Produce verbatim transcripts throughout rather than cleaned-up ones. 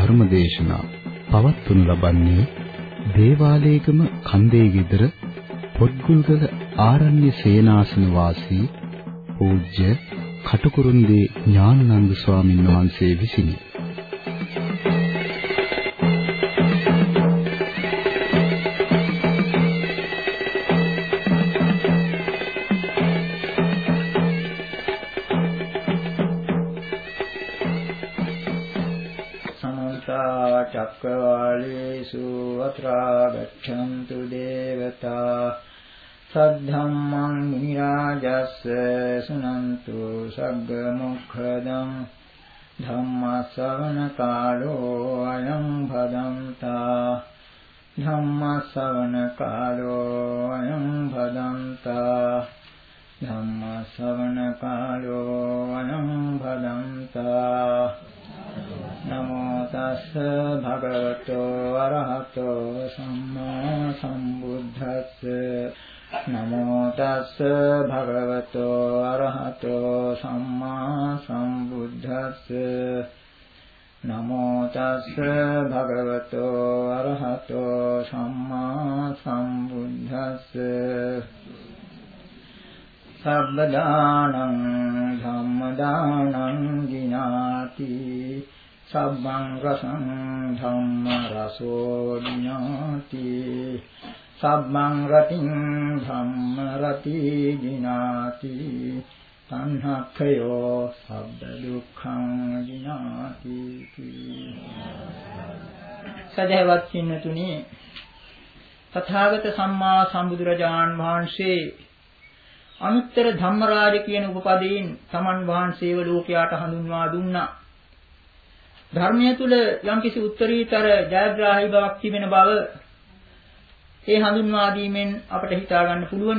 ධර්ම දේශනා පවත්වනු ලබන්නේ දේවාලේගම කන්දේ ගෙදර පොත්ගුල්ගල ආරණ්‍ය සේනාසන වාසී පූජ්‍ය කටුකුරුන්දී ඥානানন্দ ස්වාමීන් වහන්සේ විසිනි. චක්කවාලේසු අත්‍රා ගච්ඡන්තු දේවතා සද්ධම්මං මුනි රාජස්ස සුනන්තු සග්ග මොක්ඛදං ධම්ම ශ්‍රවණ කාලෝ අයං භදන්තා ධම්ම ශ්‍රවණ කාලෝ අයං භදන්තා ධම්ම ශ්‍රවණ කාලෝ අයං භදන්තා නමෝ තස්ස භගවතෝ අරහතෝ සම්මා සම්බුද්දස්ස නමෝ තස්ස භගවතෝ අරහතෝ සම්මා සම්බුද්දස්ස නමෝ තස්ස භගවතෝ අරහතෝ සම්මා සම්බුද්දස්ස සබ්බදානං ධම්මදානං ජිනාති සබ්බං රසං ධම්ම රසෝ ජිනාති සබ්බං රතිං ධම්ම රති ජිනාති සංහක්ඛයෝ සබ්බ දුක්ඛං ජිනාති. සදහවත් සින්නතුනි, තථාගත සම්මා සම්බුදුරජාන් වහන්සේ අනුත්තර ධම්මරාජ කියන උපපදයෙන් තමන් වහන්සේව ලෝකයාට හඳුන්වා දුන්නා. ධර්මය තුල යම්කිසි උත්තරීතර ජයග්‍රාහී බවක් තිබෙන බව ඒ හඳුන්වා දීමෙන් අපට හිතා ගන්න පුළුවනි.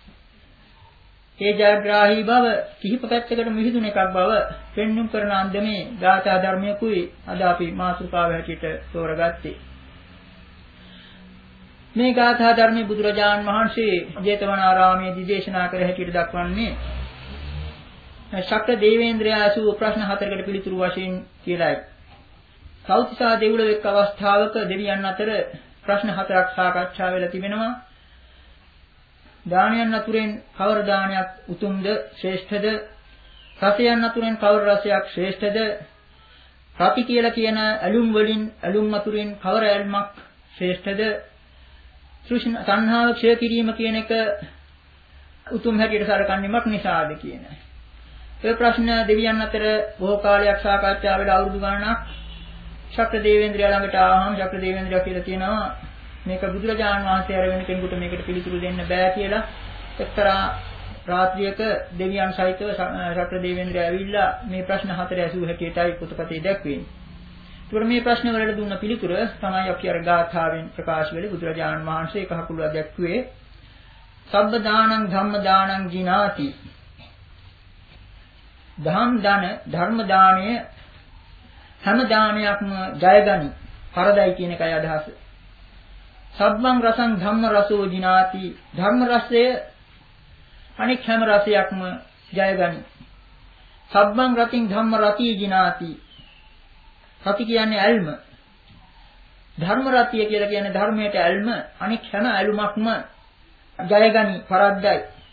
ඒ ජයග්‍රාහී බව කිහිප පැත්තකට මිහිදුන එකක් බව පෙන්눔 කරන අන්දමේ ගාථා ධර්මයකුයි අද අපි මාතෘකාව හැටියට තෝරගත්තේ. මේ ගාථා ධර්මයේ බුදුරජාන් වහන්සේ ජේතවනාරාමයේදී දේශනා කර හැටියට දක්වන්නේ ශක්‍ර දේවේන්ද්‍රයා අසූ ප්‍රශ්න හතරකට පිළිතුරු වශයෙන් කියලායි. සෞතිසා දෙව්ලොව එක් අවස්ථාවක දෙවියන් අතර ප්‍රශ්න හතරක් සාකච්ඡා වෙලා තිබෙනවා. දානයන් අතුරෙන් කවර දානයක් උතුම්ද ශ්‍රේෂ්ඨද? රසයන් අතුරෙන් කවර රසයක් ශ්‍රේෂ්ඨද? රති කියලා කියන ඇලුම් වලින් ඇලුම් අතුරෙන් කවර ඇල්මක් ශ්‍රේෂ්ඨද? තෘෂ්ණ තණ්හාව ක්ෂය කිරීම කියන එක උතුම් හැටියට සලකන්නේ මක් නිසාද කියන. ඒ ප්‍රශ්න දෙවියන් අතර බොහෝ කාලයක් සාකච්ඡා වෙලා අවුරුදු ගණනක් ශක්‍ර දේවේන්ද්‍රයා ළඟට ආවම ශක්‍ර දේවේන්ද්‍රයා කියලා කියනවා මේක බුදුරජාණන් වහන්සේ අර වෙන කෙනෙකුට මේකට පිළිතුරු දෙන්න බෑ කියලා. එක්තරා රාත්‍රියක දෙවියන් සහිතව ශක්‍ර දේවේන්ද්‍රයා ඇවිල්ලා මේ ප්‍රශ්න හතර ඇසූ හැටියටයි පොතපතේ දැක්වෙන්නේ. ඒකට මේ ප්‍රශ්න වලට දුන්න පිළිතුර තමයි අපි අර ගාථාවෙන් ප්‍රකාශ වෙලේ බුදුරජාණන් වහන්සේ කහකුළුවා දැක්ුවේ සබ්බ දානං ධම්ම දානං ජිනාති. ධම් දාන ධර්ම දාණය හැම දානයක්ම ජයගනි පරදයි කියන එකයි අදහස. සබ්බං රසං ධම්ම රසෝ ජිනාති. ධර්ම රසය අනික් හැම රසයක්ම ජයගනි. සබ්බං රතින් ධම්ම රති ජිනාති. රති කියන්නේ ඇල්ම. ධර්ම රතිය කියලා කියන්නේ ධර්මයට ඇල්ම. අනික් හැම ඇලුමක්ම ජයගනි පරද්දයි.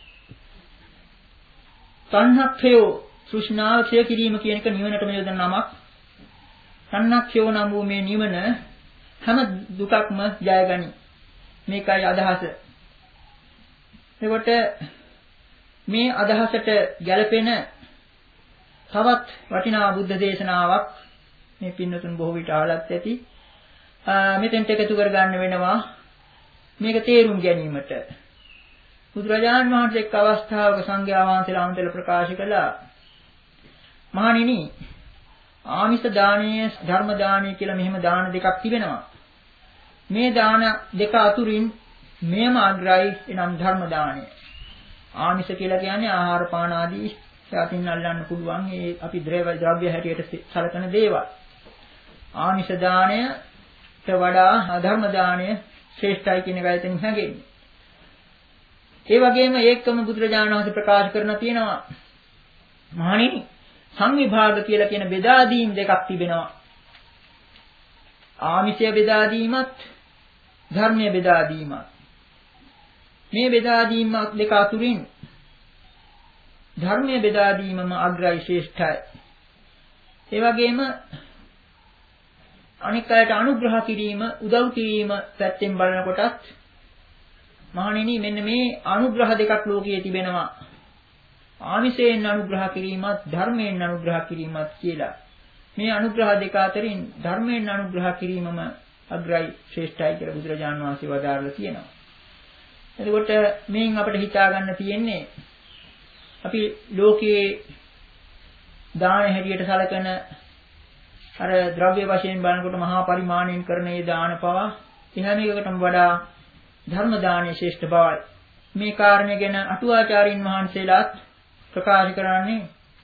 තණ්හක්ඛයෝ තෘෂ්ණාව ක්ෂය කිරීම කියන එක නිවනටම යොදන නමක්. තණ්හක්ඛයෝ නම් වූ මේ නිවන හැම දුකක්ම ජයගනි. මේකයි අදහස. එතකොට මේ අදහසට ගැළපෙන තවත් වටිනා බුද්ධ දේශනාවක් මේ පින්නතුන් බොහෝ විට අහලත් ඇති. මෙතෙන්ට එකතු කරගන්න වෙනවා මේක තේරුම් ගැනීමට. බුදුරජාණන් වහන්සේ එක් අවස්ථාවක සංඝයා වහන්සේලා අමතල ප්‍රකාශ කළා මහණෙනි ආමිෂ දානීය ධර්ම දානීය කියලා මෙහෙම දාන දෙකක් තිබෙනවා. මේ දාන දෙක අතුරින් මෙයම අග්‍රයි එනම් ධර්ම දානය. ආමිෂ කියලා කියන්නේ ආහාර පාන ආදී සාතින් අල්ලන්න පුළුවන් ඒ අපි ද්‍රව්‍ය ද්‍රව්‍ය හැටියට සලකන දේවල්. ආමිෂ දාණයට වඩා ධර්ම දාණය ශ්‍රේෂ්ඨයි කියන එකයි එතනින් හැගෙන්නේ. ඒ වගේම ඒකම බුදුරජාණන් වහන්සේ ප්‍රකාශ කරන තියෙනවා මහණෙනි සංවිභාග කියලා කියන බෙදා දීම් දෙකක් තිබෙනවා. ආමිෂය බෙදා දීමත් ධර්මය බෙදා දීමත් මේ බෙදා දීම දෙක අතුරින් ධර්මය බෙදා දීමම අග්‍රයි ශ්‍රේෂ්ඨයි. ඒ වගේම අනික් අයට අනුග්‍රහ කිරීම උදව් කිරීම පැත්තෙන් බලනකොටත් මහණෙනි මෙන්න මේ අනුග්‍රහ දෙකක් ලෝකයේ තිබෙනවා. ආමිෂයෙන් අනුග්‍රහ කිරීමත් ධර්මයෙන් අනුග්‍රහ කිරීමත් කියලා. මේ අනුග්‍රහ දෙක අතරින් ධර්මයෙන් අනුග්‍රහ කිරීමම අග්‍රයි ශ්‍රේෂ්ඨයි කියලා බුදුරජාණන් වහන්සේ වදාරලා තියෙනවා. එතකොට මේන් අපිට හිතා ගන්න තියෙන්නේ අපි ලෝකයේ දාන හැටියට සැලකන අර ද්‍රව්‍ය වශයෙන් බලනකොට මහා පරිමාණයෙන් කරන මේ දාන පවා එහැම එකකටම වඩා ධර්ම දානයේ ශ්‍රේෂ්ඨ බවයි. මේ කාරණය ගැන අටුවාචාරින් වහන්සේලාත් ප්‍රකාශ කරන්නේ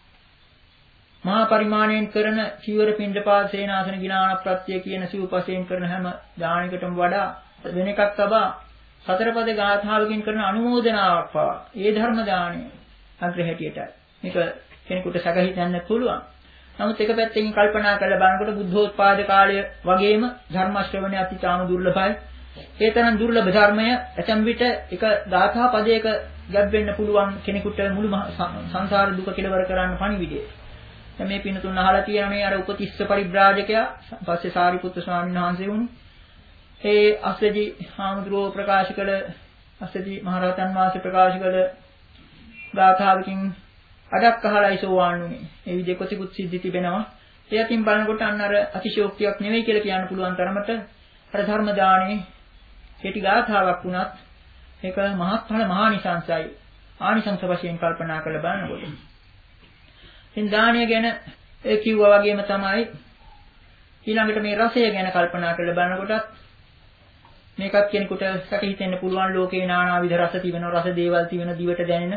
මහා පරිමාණයෙන් කරන චීවර පිණ්ඩපාත සේනාසන ගිලාන ප්‍රත්‍ය කියන සිව්පසයෙන් කරන හැම දානයකටම වඩා වෙන එකක් තබා සතරපද ගාථාවකින් කරන අනුමෝදනාවක් පවා ඒ ධර්ම දාණය අග්‍ර හැටියටයි. මේක කෙනෙකුට සැක හිතන්න පුළුවන්. නමුත් එක පැත්තකින් කල්පනා කරලා බලනකොට බුද්ධෝත්පාද කාලය වගේම ධර්ම ශ්‍රවණය අතිතාම දුර්ලභයි. ඒ තරම් දුර්ලභ ධර්මය ඇතම් විට එක ගාථා පදයක ගැබ් වෙන්න පුළුවන් කෙනෙකුට මුළු සංසාර දුක කෙලවර කරන්න පණිවිඩය. දැන් මේ පින්තුන් අහලා තියෙනනේ අර උපතිස්ස පරිබ්‍රාජකයා පස්සේ සාරිපුත්‍ර ස්වාමීන් වහන්සේ වුණු ඒ අස්සජි හාමුදුරුවෝ ප්‍රකාශ කළ අස්සජි මහරහතන් වහන්සේ ප්‍රකාශ කළ ගාථාවකින් අඩක් අහලායි සෝවාන් වුනේ. මේ විදිහේ කොතිකුත් සිද්ධි තිබෙනවා. ඒ අතින් බලනකොට අන්න අර අතිශෝක්තියක් නෙවෙයි කියලා කියන්න පුළුවන් තරමට අර ධර්ම දාණේ කෙටි ගාථාවක් වුණත් ඒක මහත්ඵල මහානිසංසයි. ආනිසංස වශයෙන් කල්පනා කරලා බලනකොට. ඉතින් දාණය ගැන ඒ කිව්වා වගේම තමයි ඊළඟට මේ රසය ගැන කල්පනා කරලා බලනකොටත් මේකත් කෙනෙකුට සැක හිතෙන්න පුළුවන් ලෝකේ নানা විද රස තිබෙන රස දේවල් තිබෙන දිවට දැනෙන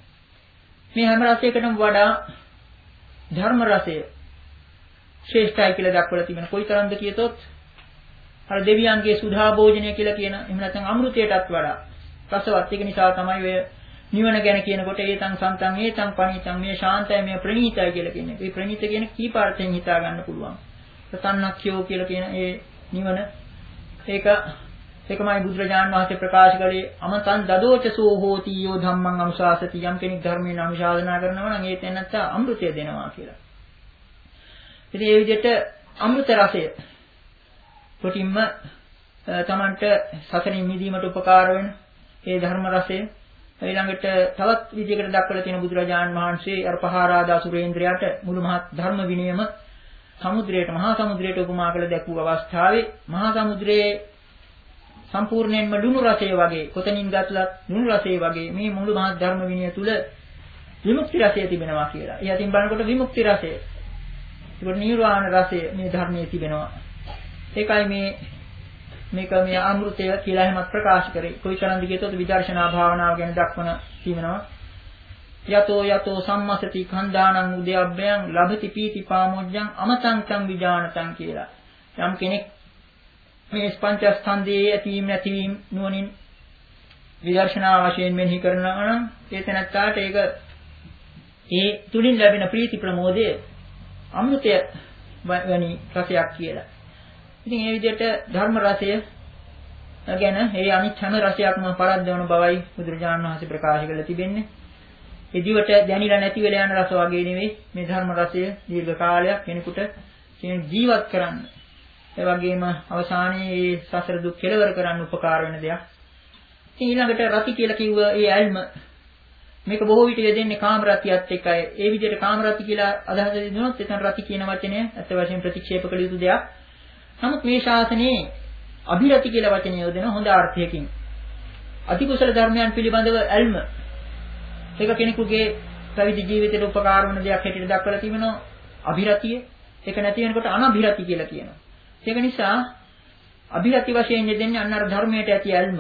මේ හැම රසයකටම වඩා ධර්ම රසය ශ්‍රේෂ්ඨයි කියලා දක්වලා තිබෙන කොයිතරම්ද කියතොත් අර දෙවියන්ගේ සුධා භෝජනය කියලා කියන එහෙම නැත්නම් අමෘතයටත් වඩා රසවත්. ඒක නිසා තමයි ඔය නිවන ගැන කියනකොට ඒතං සන්තං ඒතං පණිතං මේ ශාන්තය මේ ප්‍රණීතයි කියලා කියන්නේ. මේ ප්‍රණීත කියන කීපාර්ථයෙන් හිතා ගන්න පුළුවන්. ප්‍රසන්නක්ඛයෝ කියලා කියන ඒ නිවන ඒක ඒකමයි බුදුරජාණන් වහන්සේ ප්‍රකාශ කළේ අමතං දදෝචසෝ හෝති යෝ ධම්මං අනුශාසති යම් කෙනෙක් ධර්මයෙන් අනුශාසනා කරනවා නම් ඒ තැනත්ත අමෘතය දෙනවා කියලා. ඉතින් මේ විදිහට අමෘත රසය කොටින්ම තමන්ට සසරින් මිදීමට උපකාර වෙන ඒ ධර්ම රසය ඊළඟට තවත් විදිහකට දක්වලා තියෙන බුදුරජාණන් වහන්සේ අර පහාරාදා සුරේන්ද්‍රයාට මුළු මහත් ධර්ම විනයම සමුද්‍රයට මහා සමුද්‍රයට උපමා කළ දැක්වූ අවස්ථාවේ මහා සමුද්‍රයේ සම්පූර්ණයෙන්ම ලුණු රසය වගේ කොතනින් ගත්ලත් ලුණු රසය වගේ මේ මුළු මහත් ධර්ම විනය තුල විමුක්ති රසය තිබෙනවා කියලා. ඒ අතින් බලනකොට විමුක්ති රසය. ඒකට නිර්වාණ රසය මේ ධර්මයේ තිබෙනවා. ඒකයි මේ මේක මේ අමෘතය කියලා එහෙමත් ප්‍රකාශ කරේ. කොයිතරම්ද කියතොත් විදර්ශනා භාවනාව ගැන දක්වන කියනවා. යතෝ යතෝ සම්මසති කන්දානං උද්‍යබ්බයන් ලබති පීති පාමොජ්ජං අමතං තං විජානතං කියලා. යම් කෙනෙක් මේ පංචස්කන්ධයේ ඇතිවීම නැතිවීම නුවණින් විදර්ශනා වශයෙන් මෙනෙහි කරනවා නම් ඒ තැනත්තාට ඒක ඒ තුලින් ලැබෙන ප්‍රීති ප්‍රමෝදය අමෘතය වැනි රසයක් කියලා. ඉතින් මේ විදිහට ධර්ම රසය ගැන ඒ අනිත් හැම රසයක්ම පරද්දවන බවයි බුදුරජාණන් වහන්සේ ප්‍රකාශ කරලා තිබෙන්නේ. ඒ දිවට දැනිලා නැති වෙලා යන රස වගේ නෙවෙයි මේ ධර්ම රසය දීර්ඝ කාලයක් කෙනෙකුට ජීවත් කරන්න. ඒ වගේම අවසානයේ මේ සසර දුක් කෙලවර කරන්න උපකාර වෙන දෙයක්. ඉතින් ඊළඟට රති කියලා කිව්ව ඒ ඇල්ම මේක බොහෝ විට යෙදෙන්නේ කාමරතියත් එක්කයි. ඒ විදිහට කාමරති කියලා අදහස දෙනොත් එතන රති කියන වචනය අත් වශයෙන් ප්‍රතික්ෂේප කළ යුතු දෙයක්. නමුත් මේ ශාසනයේ අභිරති කියලා වචනය යොදන හොඳ අර්ථයකින් අතිකුසල ධර්මයන් පිළිබඳව ඇල්ම ඒක කෙනෙකුගේ පැවිදි ජීවිතයට උපකාර වන දෙයක් හැටියට දක්වලා තිබෙනවා අභිරතිය. ඒක නැති වෙනකොට අනභිරති කියලා කියනවා. ඒක නිසා අභිරති වශයෙන් යෙදෙන්නේ අන්න අර ධර්මයට ඇති ඇල්ම.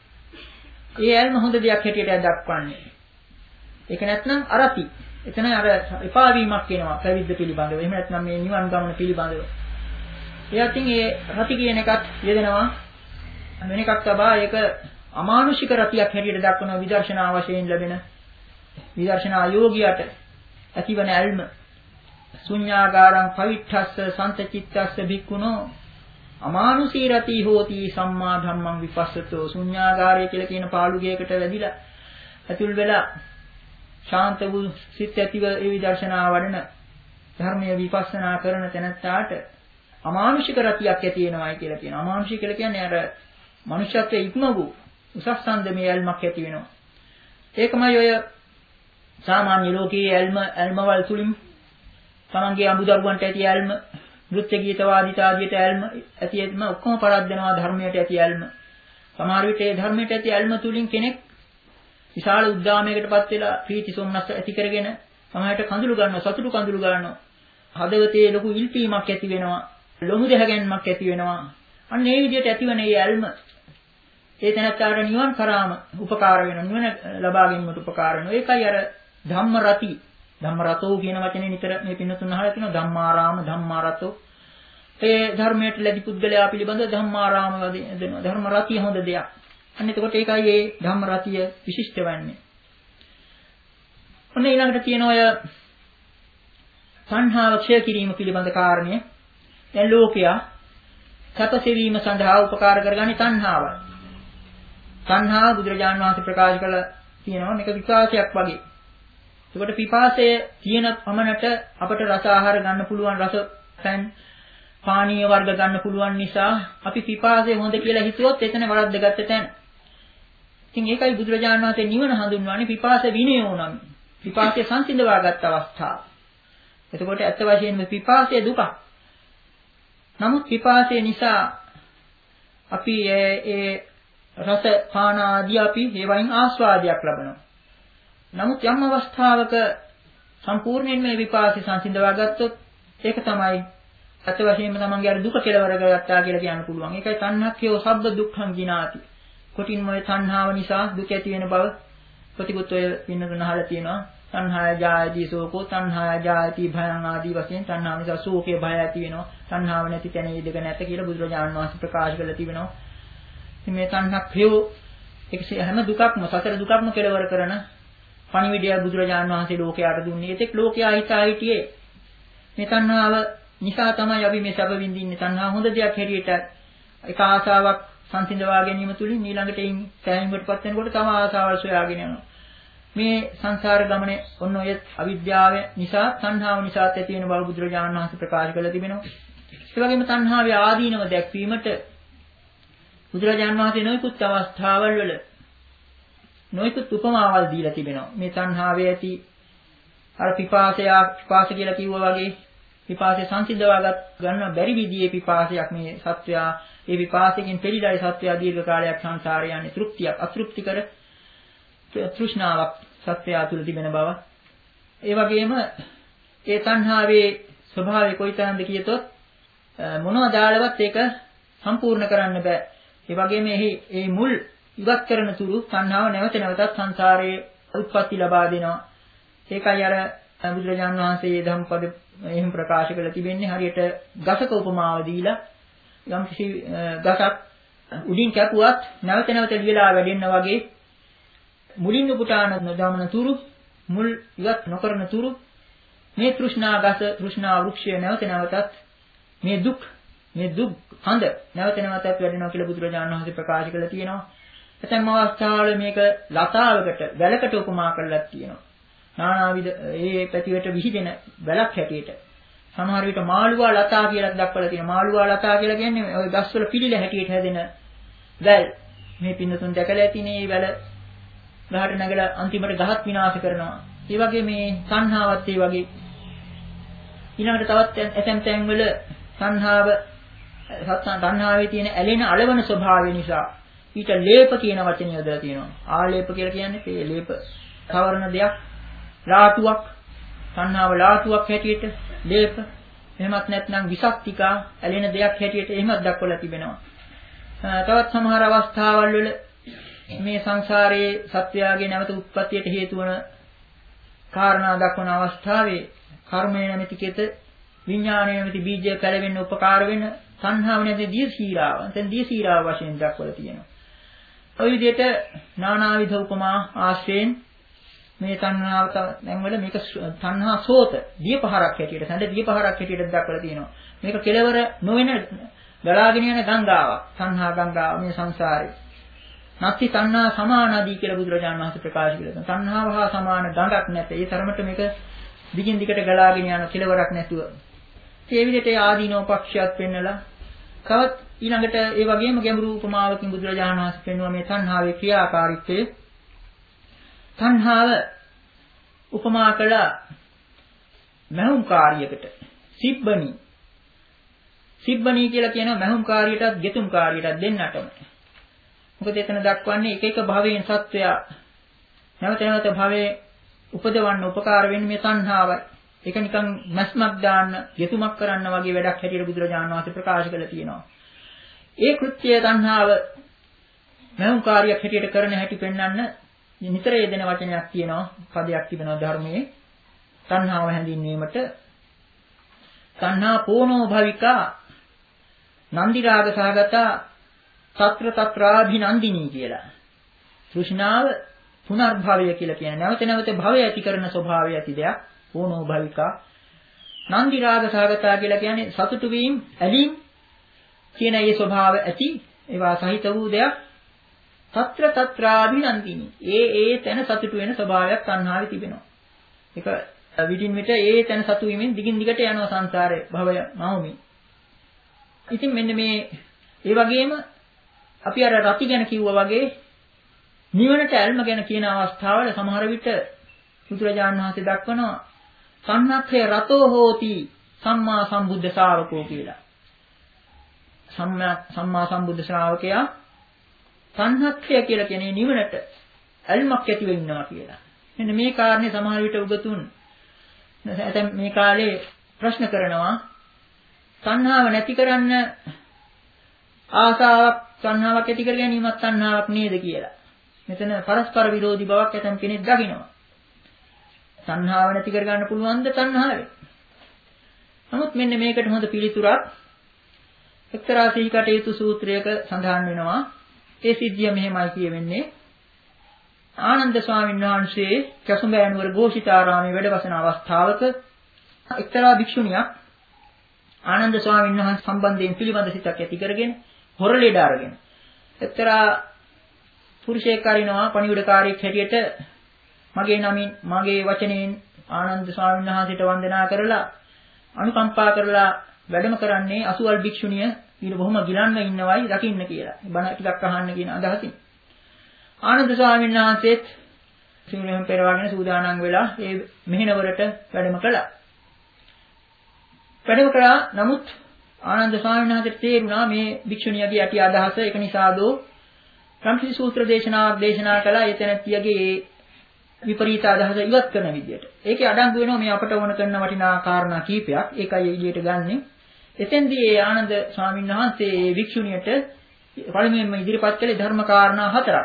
ඒ ඇල්ම හොඳ දෙයක් හැටියට දක්වන්නේ. ඒක නැත්නම් අරති. එතන අර එපා වීමක් වෙනවා පැවිද්ද පිළිබඳව. එහෙම නැත්නම් මේ නිවන් ගමන පිළිබඳව. ඒ අතින් ඒ රති කියන එකත් යෙදෙනවා. වෙන එකක් තබා ඒක අමානුෂික රතියක් හැටියට දක්වන විදර්ශනා වශයෙන් ලැබෙන විදර්ශනා යෝගියට ඇතිවන ඇල්ම ශුඤ්ඤාගාරං පවිට්ඨස්ස සන්තචිත්තස්ස භික්ඛුනෝ අමානුෂී රති හෝති සම්මා ධම්මං විපස්සතෝ ශුන්‍යාගාරය කියලා කියන පාළුගයකට වැදිලා ඇතුල් වෙලා ශාන්ත වූ සිත් ඇතිව ඒ විදර්ශනා වඩන ධර්මයේ විපස්සනා කරන තැනැත්තාට අමානුෂික රතියක් ඇති වෙනවායි කියලා කියනවා. අමානුෂික කියලා කියන්නේ අර මනුෂ්‍යත්වයේ ඉක්ම වූ උසස් සම්දමේ යල්මක් ඇති වෙනවා. ඒකමයි ඔය සාමාන්‍ය ලෝකයේ යල්ම යල්මවල තුලින් තමන්ගේ අමුදරුවන්ට ඇති යල්ම, නෘත්‍ය ගීත වාදිත ආදියට යල්ම ඇති යල්ම ඔක්කොම පරද්දනවා ධර්මයට ඇති යල්ම. සමහර විට ඒ ධර්මයට ඇති යල්ම තුලින් කෙනෙක් විශාල උද්දාමයකටපත් වෙලා ප්‍රීති සොම්නස් ඇති කරගෙන සමහරට කඳුළු ගන්නවා, සතුටු කඳුළු ගන්නවා. හදවතේ ලොකු ඉල්පීමක් ඇති වෙනවා, ලොමු දෙහගැන්මක් ඇති වෙනවා. අන්න ඒ විදිහට ඇතිවන මේ යල්ම ඒ තැනත්තාට නිවන් කරාම උපකාර වෙනවා, නිවන ලබා ගැනීමට උපකාර වෙනවා. ඒකයි අර ධම්ම රති, ධම්ම රතෝ කියන වචනේ නිතර මේ පින්නතුන් අහලා තිනවා. ධම්මාරාම, ධම්මාරතෝ. ඒ ධර්මයට ලැබි පුද්ගලයා පිළිබඳ ධම්මාරාම දෙනවා. ධර්ම රතිය හොඳ දෙයක්. අන්න එතකොට ඒකයි මේ ධම්ම රතිය විශිෂ්ට වන්නේ. ඔන්න ඊළඟට තියෙන ඔය සංහාව ක්ෂය කිරීම පිළිබඳ කාරණය. දැන් ලෝකයා සැපසෙවීම සඳහා උපකාර කරගන්නේ තණ්හාවයි. තණ්හාව බුදුරජාණන් වහන්සේ ප්‍රකාශ කළ තියෙනවා මේක විපාකයක් වගේ. ඒකට පිපාසය තියෙන පමණට අපට රස ආහාර ගන්න පුළුවන්, රස පැන් පානීය වර්ග ගන්න පුළුවන් නිසා අපි පිපාසය හොඳ කියලා හිතුවොත් එතන වරද්දගත්ත තැන. ඉතින් ඒකයි බුදුරජාණන් වහන්සේ නිවන හඳුන්වන්නේ පිපාස විනයෝ නම්. පිපාසය සංසිඳවාගත් අවස්ථාව. එතකොට ඇත්ත වශයෙන්ම පිපාසය දුක. නමුත් පිපාසය නිසා අපි ඒ රස පාන ආදී අපි ඒවයින් ආස්වාදයක් ලබනවා. නමුත් යම් අවස්ථාවක සම්පූර්ණයෙන්ම මේ විපාකේ සංසිඳවා ගත්තොත් ඒක තමයි අත වශයෙන්ම තමන්ගේ අර දුක කෙලවර කරගත්තා කියලා කියන්න පුළුවන්. ඒකයි තණ්හක්ඛයෝ සබ්බ දුක්ඛං ජිනාති. කොටින්ම ඔය තණ්හාව නිසා දුක ඇති වෙන බව ප්‍රතිපුත් ඔය පින්නතුන් අහලා තියෙනවා. තණ්හාය ජායති සෝකෝ, තණ්හාය ජායති භයං ආදී වශයෙන් තණ්හාව නිසා සෝකේ භය ඇති වෙනවා. තණ්හාව නැති තැන ඉඳක නැත කියලා බුදුරජාණන් වහන්සේ ප්‍රකාශ කරලා තිබෙනවා. ඉතින් මේ තණ්හක්ඛයෝ ඒකසේ හැම දුකක්ම සතර දුකක්ම කෙලවර කරන පණිවිඩය බුදුරජාණන් වහන්සේ ලෝකයට දුන්නේ. ඒතෙක් ලෝකයා හිතා හිටියේ මේ තණ්හාව නිසා තමයි අපි මේ සැප විඳින්නේ. තණ්හාව හොඳ දෙයක් හැටියට එක ආසාවක් සංසිඳවා ගැනීම තුලින් ඊළඟට එයින් සෑහීමකටපත් වෙනකොට තම ආසාවල් සොයාගෙන යනවා. මේ සංසාර ගමනේ ඔන්න ඔය අවිද්‍යාව නිසා, තණ්හාව නිසා ඇති වෙන බව බුදුරජාණන් වහන්සේ ප්‍රකාශ කරලා තිබෙනවා. ඒ වගේම තණ්හාවේ ආදීනව දැක්වීමට බුදුරජාණන් වහන්සේ නොයෙකුත් අවස්ථාවල් වල නොයෙකුත් උපමාවල් දීලා තිබෙනවා. මේ තණ්හාවේ ඇති අර පිපාසය පිපාස කියලා කිව්වා වගේ පිපාසය සංසිඳවාගත් ගන්න බැරි විදිහේ පිපාසයක් මේ සත්වයා ඒ පිපාසයෙන් පෙළීලායි සත්වයා දීර්ඝ කාලයක් සංසාරේ යන්නේ තෘප්තියක් අතෘප්තිකර තෘෂ්ණාවක් සත්වයා තුල තිබෙන බව. ඒ වගේම ඒ තණ්හාවේ ස්වභාවය කොයිතරම්ද කියතොත් මොනවද දාලවත් ඒක සම්පූර්ණ කරන්න බෑ. ඒ වගේම එහි ඒ මුල් ඉවත් කරන තුරු තණ්හාව නැවත නැවතත් සංසාරයේ උත්පත්ති ලබා දෙනවා. ඒකයි අර බුදුරජාණන් වහන්සේ ධම්පද එහෙම ප්‍රකාශ කරලා තිබෙන්නේ හරියට ගසක උපමාව දීලා යම් කිසි ගසක් උඩින් කැපුවත් නැවත නැවත ලියලා වැඩෙන්න වගේ මුලින් උපුටාන නොදමන තුරු මුල් ඉවත් නොකරන තුරු මේ තෘෂ්ණා ගස තෘෂ්ණා වෘක්ෂය නැවත නැවතත් මේ දුක් මේ දුක් හඳ නැවත නැවතත් වැඩෙනවා කියලා බුදුරජාණන් වහන්සේ ප්‍රකාශ කරලා තියෙනවා. එතෙන් අවස්ථාවල මේක ලතාවකට වැලකට උපමා කරලා තියෙනවා. නානාවිද ඒ පැතිවලට විහිදෙන වැලක් හැටියට. සමහර විට මාළුවා ලතා කියලා දක්වලා තියෙනවා. මාළුවා ලතා කියලා කියන්නේ ওই ගස්වල පිළිල හැටියට හැදෙන වැල්. මේ පින්නතුන් දැකලා ඇතිනේ මේ වැල ගහට නැගලා අන්තිමට ගහත් විනාශ කරනවා. ඒ වගේ මේ තණ්හාවත් ඒ වගේ ඊළඟට තවත් ඇතැම් තැන්වල තණ්හාව සත්‍ය තණ්හාවේ තියෙන ඇලෙන අලවන ස්වභාවය නිසා ඊට ලේප කියන වචනය යොදලා තියෙනවා. ආලේප කියලා කියන්නේ මේ ලේප කවරන දෙයක් ලාටුවක් තණ්හාව ලාටුවක් හැටියට ලේප එහෙමත් නැත්නම් විසක්තිකා ඇලෙන දෙයක් හැටියට එහෙමත් දක්වලා තිබෙනවා. තවත් සමහර අවස්ථාවල් වල මේ සංසාරයේ සත්‍යයගේ නැවත උත්පත්තියට හේතු වන කාරණා දක්වන අවස්ථාවේ කර්මය නැමැති කෙත විඥාණය නැමැති බීජය පැලවෙන්න උපකාර වෙන තණ්හාව නැති දී සීරාව. දැන් දී සීරාව වශයෙන් දක්වලා තියෙනවා. ඔය විදිහට නානාවිධ උපමා ආශ්‍රයෙන් මේ තණ්හාව දැන් වල මේක තණ්හා සෝත දීපහරක් හැටියට සඳ දීපහරක් හැටියට දක්වලා තියෙනවා. මේක කෙලවර නොවන ගලාගෙන යන ගංගාවක්. තණ්හා ගංගාව මේ සංසාරේ. නැති තණ්හා සමානදී කියලා බුදුරජාණන් වහන්සේ ප්‍රකාශ කළා. තණ්හාව හා සමාන ගඟක් නැත. ඒ තරමට මේක දිගින් දිගට ගලාගෙන යන කෙලවරක් නැතුව. ඒ විදිහට ආදීනෝ පක්ෂයත් පෙන්නලා තවත් ඊළඟට ඒ වගේම ගැඹුරු උපමාවකින් බුදුරජාණන් වහන්සේ පෙන්වුවා මේ තණ්හාවේ ක්‍රියාකාරීත්වය. තණ්හාව උපමා කළ මහුම් කාර්යයකට සිබ්බණී සිබ්බණී කියලා කියනවා මහුම් කාර්යයටත් ගෙතුම් කාර්යයටත් දෙන්නටම. මොකද එතන දක්වන්නේ එක එක භවයෙන් සත්වයා නැවත නැවත භවයේ උපදවන්න උපකාර වෙන්නේ මේ තණ්හාවයි. ඒක නිකන් මස්මක් දාන්න, ගෙතුමක් කරන්න වගේ වැඩක් හැටියට බුදුරජාණන් වහන්සේ ප්‍රකාශ කළා තියෙනවා. ඒ කෘත්‍යය තණ්හාව මහුම් කාර්යයක් හැටියට කරන හැටි පෙන්වන්න නිතර යෙදෙන වචනයක් තියෙනවා. පදයක් තිබෙනවා ධර්මයේ. තණ්හාව හැඳින්වීමට තණ්හා පෝනෝ භවිකා නන්දි රාග සහගතා తත්‍ර తත්‍රාභිනන්දිනී කියලා. තෘෂ්ණාව පුනර්භවය කියලා කියන නැවත නැවත භවය ඇති කරන ස්වභාවය ඇති දෙයක්. පෝනෝ භවිකා නන්දි රාග සහගතා කියලා කියන්නේ සතුටු වීම, ඇලීම් කියන ඒ ස්වභාව ඇති ඒවා සහිත වූ දෙයක්. తත්‍ර తත්‍රාභිනන්දිනී. ඒ ඒ තැන සතුටු වෙන ස්වභාවයක් තණ්හාවේ තිබෙනවා. ඒක විදින් විට ඒ තැන සතු වීමෙන් දිගින් දිගට යනවා සංසාරේ භවය මවමි. ඉතින් මෙන්න මේ ඒ වගේම අපි අර රති ගැන කිව්වා වගේ නිවනට ඇල්ම ගැන කියන අවස්ථාවල සමහර විට බුදුරජාණන් වහන්සේ දක්වනවා සම්නක්ඛේ රතෝ හෝති සම්මා සම්බුද්ධ ශාවකෝ කියලා. සම්මා සම්මා සම්බුද්ධ ශ්‍රාවකයා සංහක්ඛය කියලා කියන්නේ නිවනට ඇල්මක් ඇති වෙන්නවා කියලා. මෙන්න මේ කාරණේ සමහර විට උගතුන් නැත්නම් මේ කාලේ ප්‍රශ්න කරනවා තණ්හාව නැති කරන්න ආසාවක් තණ්හාවක් ඇති කර ගැනීමත් තණ්හාවක් නේද කියලා. මෙතන පරස්පර විරෝධී බවක් ඇතම් කෙනෙක් දකිනවා. තණ්හාව නැති කර ගන්න පුළුවන්ද තණ්හාවෙන්? නමුත් මෙන්න මේකට හොඳ පිළිතුරක් එක්තරා සීහ කටයුතු සූත්‍රයක සඳහන් වෙනවා. ඒ සිද්ධිය මෙහෙමයි කියවෙන්නේ. ආනන්ද ස්වාමීන් වහන්සේ කසුඹෑනුවර ഘോഷිතාරාමයේ වැඩවසන අවස්ථාවක එක්තරා භික්ෂුණියක් ආනන්ද ස්වාමීන් වහන්සේ සම්බන්ධයෙන් පිළිබඳ සිතක් ඇති කරගෙන හොරලෙඩ අරගෙන එක්තරා පුරුෂයෙක් අරිනවා පණිවිඩකාරයෙක් හැටියට මගේ නමින් මගේ වචනෙන් ආනන්ද ස්වාමීන් වහන්සේට වන්දනා කරලා අනුකම්පා කරලා වැඩම කරන්නේ අසුවල් භික්ෂුණිය ඊට බොහොම ගිලන්ව ඉන්නවයි දකින්න කියලා. බණ ටිකක් අහන්න කියන අදහසින්. ආනන්ද ස්වාමීන් වහන්සේත් සිවුරෙන් පෙරවගෙන සූදානම් වෙලා ඒ මෙහෙණවරට වැඩම කළා. වැඩම කළා නමුත් ආනන්ද ස්වාමීන් වහන්සේට තේරුණා මේ භික්ෂුණියගේ යටි අදහස ඒක නිසාදෝ සම්පූර්ණ සූත්‍ර දේශනාවක් දේශනා කළා ඒ තැනැත්තියගේ විපරීත අදහස ඉවත් කරන විදියට. ඒකේ අඩංගු වෙනවා මේ අපට වුණ කරන වටිනා කාරණා කීපයක්. ඒකයි එළියට ගන්නෙ. එතෙන්දී ඒ ආනන්ද ස්වාමීන් වහන්සේ මේ භික්ෂුණියට පළමුවෙන්ම ඉදිරිපත් කළේ ධර්ම කාරණා හතරක්.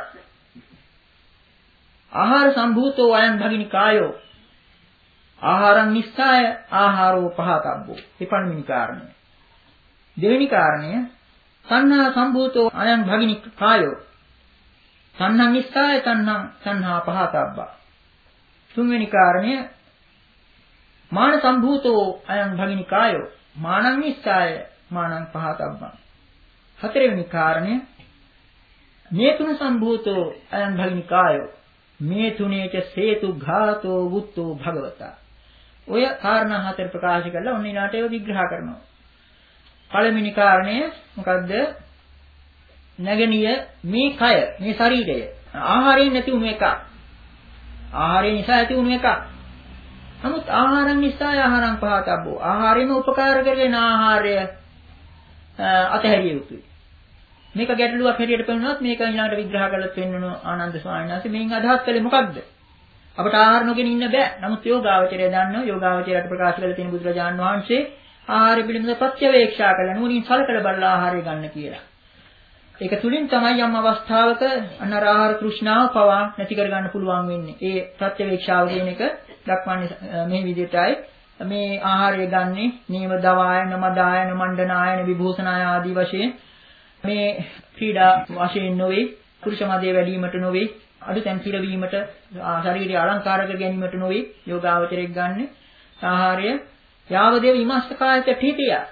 ආහාර සම්භූතෝ අයං භගිනි කායෝ ආහාරං නිස්සාය ආහාරෝ පහතබ්බෝ. මේ පළවෙනි කාරණය. දෙවෙනි කාරණය තණ්හා සම්භූතෝ අයං භගිනි කායෝ තණ්හං නිස්සාය තණ්හං තණ්හා පහතබ්බා. තුන්වෙනි කාරණය මාන සම්භූතෝ අයං භගිනි කායෝ මානං නිස්සාය මානං පහතබ්බා. හතරවෙනි කාරණය මේ තුන සම්භූතෝ අයං භගිනි කායෝ මේ තුනේච සේතු ඝාතෝ වුත්තෝ භගවතා. ඔය කාරණා හතර ප්‍රකාශ කරලා ඔන්න ඊනාට ඒව විග්‍රහ කරනවා. පළවෙනි කාරණය මොකද්ද? නැගණිය මේ කය මේ ශරීරය ආහාරයෙන් නැති වුණු එකක්. ආහාරය නිසා ඇති වුණු එකක්. නමුත් ආහාරං නිසා ආහාරං පහතබ්බෝ. ආහාරයෙන්ම උපකාර කරගෙන ආහාරය අතහැරිය යුතුයි. මේක ගැටලුවක් හැටියට පෙන්වනොත් මේක ඊළඟට විග්‍රහ කරලා පෙන්වන ආනන්ද ස්වාමීන් වහන්සේ මේන් අදහස් කළේ මොකක්ද? අපට ආහාර නොගෙන ඉන්න බෑ. නමුත් යෝගාවචරය දන්නවා යෝගාවචරයට ප්‍රකාශ කරලා තියෙන බුදුරජාණන් වහන්සේ ආහාර පිළිබඳ ප්‍රත්‍යවේක්ෂා කරලා නුවණින් සලකලා බලලා ආහාරය ගන්න කියලා. ඒක තුලින් තමයි යම් අවස්ථාවක අන්නර ආහාර තෘෂ්ණාව පවා නැති කර ගන්න පුළුවන් වෙන්නේ. ඒ ප්‍රත්‍යවේක්ෂාව කියන එක දක්වන්නේ මේ විදිහටයි. මේ ආහාරය ගන්නේ නීව දවායන මදායන මණ්ඩනායන විභූෂණාය ආදී වශයෙන් මේ ක්‍රීඩා වශයෙන් නොවේ පුරුෂ මදේ වැඩිවීමට නොවේ අඩුතැන් පිරවීමට ශරීරය අලංකාර කර ගැනීමට නොවේ යෝගාවචරයක් ගන්න ආහාරය යාවදේව විමස්තකායත තීතිය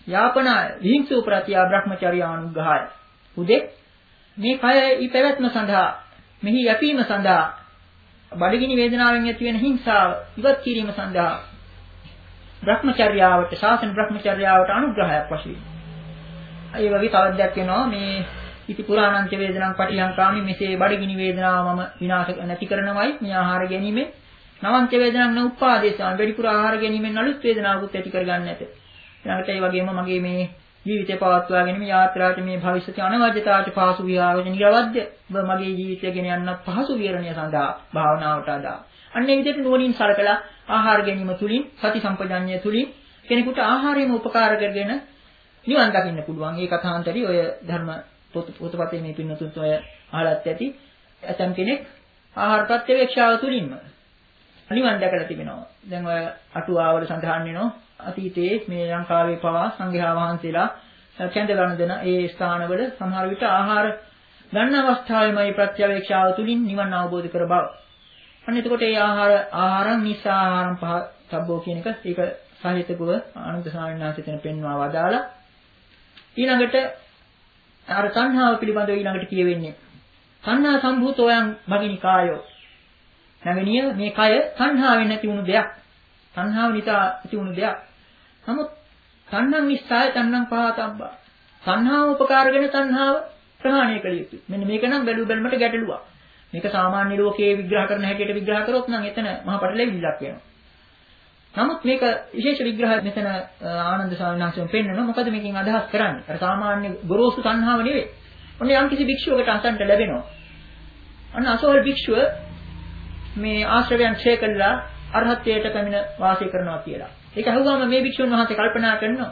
යාපනා විහිංසෝ ප්‍රත්‍යා බ්‍රහ්මචර්යානුග්‍රහය. උදේ මේ කයයි පැවැත්ම සඳහා මෙහි යැපීම සඳහා බඩගිනි වේදනාවෙන් ඇති වෙන හිංසාව ඉවත් කිරීම සඳහා බ්‍රහ්මචර්යාවට ශාසන බ්‍රහ්මචර්යාවට අනුග්‍රහයක් වශයෙන්. ඒ වගේ තවත් දෙයක් වෙනවා මේ ඉති පුරාණංච වේදනං පටිහංකාමි මෙසේ බඩගිනි වේදනාව මම විනාශ නැති කරනවයි මේ ආහාර ගැනීමෙන් නවංච වේදනං නුප්පාදේශාන් වැඩිපුර ආහාර ගැනීමෙන් අලුත් වේදනාවකුත් ඇති කරගන්න නැත. ඊළඟට ඒ වගේම මගේ මේ ජීවිතය පවත්වා ගැනීම යාත්‍රාවට මේ භවිෂ්‍යති අනවජ්‍යතාවට පහසු විහාරයෙන් නිරවද්‍ය මගේ ජීවිතය ගෙන යන්නත් පහසු විහරණය සඳහා භාවනාවට අදා. අන්න ඒ විදිහට නුවණින් සලකලා ආහාර ගැනීම තුලින් සති සම්පජඤ්ඤය තුලින් කෙනෙකුට ආහාරයම උපකාර කරගෙන නිවන් දකින්න පුළුවන්. ඒ කථාන්තරي ඔය ධර්ම පොතපතේ මේ පින්නතුන්ට ඔය අහලත් ඇති. ඇතම් කෙනෙක් ආහාර ප්‍රත්‍යවේක්ෂාව තුලින්ම නිවන් දැකලා තිබෙනවා. දැන් ඔය අටුවාවල සඳහන් වෙනවා අතීතයේ මේ ලංකාවේ පවා සංඝයා වහන්සේලා කැඳ ගන්න දෙන ඒ ස්ථානවල සමහර විට ආහාර ගන්න අවස්ථාවේමයි ප්‍රත්‍යවේක්ෂාව තුලින් නිවන් අවබෝධ කර බව. අන්න එතකොට ඒ ආහාර ආහාරං නිසාහාරං පහ සබ්බෝ කියන එක ඒක සාහිත්‍යකව ආනන්ද ස්වාමීන් වහන්සේ තන පෙන්වා වදාලා ඊළඟට අර තණ්හාව පිළිබඳව ඊළඟට කියවෙන්නේ තණ්හා සම්භූතෝයන් භගිනී කායෝ නැවෙනිය මේ කය තණ්හාවෙන් නැති වුණු දෙයක් තණ්හාව නිසා ඇති වුණු දෙයක් නමුත් තණ්හං නිස්සාය තණ්හං පහතබ්බා තණ්හාව උපකාරගෙන තණ්හාව ප්‍රහාණය කළ යුතුයි මෙන්න මේක නම් බැලු බැලමට ගැටලුවක් මේක සාමාන්‍ය ලෝකයේ විග්‍රහ කරන හැටියට විග්‍රහ කරොත් නම් එතන මහා පටලැවිල්ලක් වෙනවා නමුත් මේක විශේෂ විග්‍රහය මෙතන ආනන්ද ස්වාමීන් වහන්සේ පෙන්නනවා මොකද මේකෙන් අදහස් කරන්නේ අර සාමාන්‍ය ගොරෝසු තණ්හාව නෙවෙයි ඔන්න යම් කිසි භික්ෂුවකට අසන්නට ලැබෙනවා අන්න අසෝල් භික්ෂුව මේ ආශ්‍රවයන් ක්ෂය කළා අරහත්ත්වයට පැමිණ වාසය කරනවා කියලා. ඒක අහුවාම මේ භික්ෂුන් වහන්සේ කල්පනා කරනවා.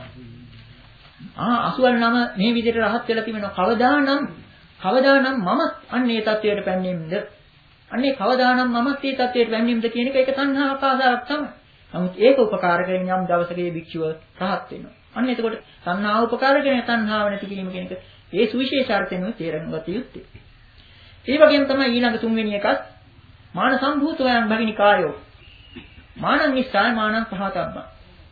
ආ අසුවල් නම මේ විදිහට රහත් වෙලා තිබෙනවා. කවදානම් කවදානම් මම අන්නේ තත්වයට පැමිණෙම්ද? අන්නේ කවදානම් මමත් මේ තත්වයට පැමිණෙම්ද කියන එක ඒක තණ්හාවක් ආදාවක් තමයි. නමුත් ඒක උපකාර කරගෙන යම් දවසක මේ භික්ෂුව රහත් වෙනවා. අන්න එතකොට තණ්හාව උපකාර කරගෙන තණ්හාව නැති කිරීම කියන එක ඒ සුවිශේෂ අර්ථයෙන් තේරුම් ගත යුත්තේ. ඒ වගේම තමයි ඊළඟ තුන්වෙනි එකත් මාන සම්භූතයන් භගිනී කායෝ මානං නිස්සාය මානං පහතබ්බා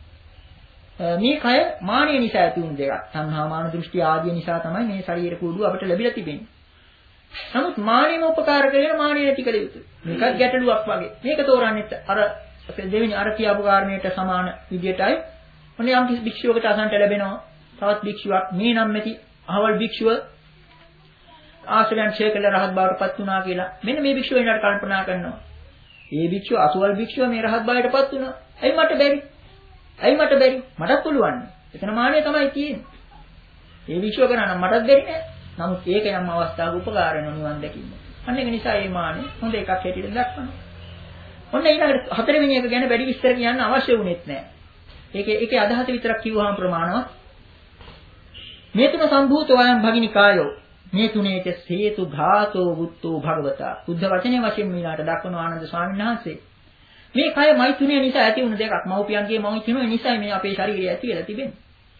මේ කය මානිය නිසා ඇති වුණු දෙයක්. සංහා මාන දෘෂ්ටි ආදිය නිසා තමයි මේ ශරීර කුඩුව අපිට ලැබිලා තිබෙන්නේ. නමුත් මානියම උපකාර කරගෙන මානිය නැති කළ යුතුයි. මේකත් ගැටලුවක් වගේ. මේක තෝරන්නේ අර දෙවෙනි අර කියාපු කාරණයට සමාන විදියටයි. මොන යම් කිසි භික්ෂුවකට අසන්නට ලැබෙනවා. තවත් භික්ෂුවක් මේ නම් මෙති අහවල් භික්ෂුව ආශ්‍රයයන් ඡය කළ රහත් බවට පත් වුණා කියලා. මෙන්න මේ භික්ෂුව එනකට කල්පනා කරනවා. මේ භික්ෂුව අසවල් භික්ෂුව මේ රහත් බවට පත් වුණා. ඇයි මට බැරි? ඇයි මට බැරි? මටත් පුළුවන්. එතන මානිය තමයි තියෙන්නේ. මේ භික්ෂුව කරා නම් මටත් බැරි නෑ. නමුත් ඒක යම් අවස්ථාවක උපකාර වෙනවා නිවන් දැකීම. අන්න ඒක නිසා මේ මානිය හොඳ එකක් හැටියට දක්වනවා. ඔන්න ඊළඟට හතරවෙනි එක ගැන වැඩි විස්තර කියන්න අවශ්‍ය වුණෙත් නෑ. ඒකේ ඒකේ අදහස විතරක් කිව්වහම ප්‍රමාණවත්. මේ තුන සම්භූතෝ අයම් භගිනී කායෝ මේ තුනේට හේතු ඝාතෝ වුත්තෝ භගවතා බුද්ධ වචනේ වශයෙන් මීලාට දක්වන ආනන්ද ස්වාමීන් වහන්සේ මේ කය මෛතුනේ නිසා ඇති වුණු දෙකක් මව්පියන්ගේ මෛතුනේ නිසා මේ අපේ ශරීරය ඇති වෙලා තිබෙන්නේ.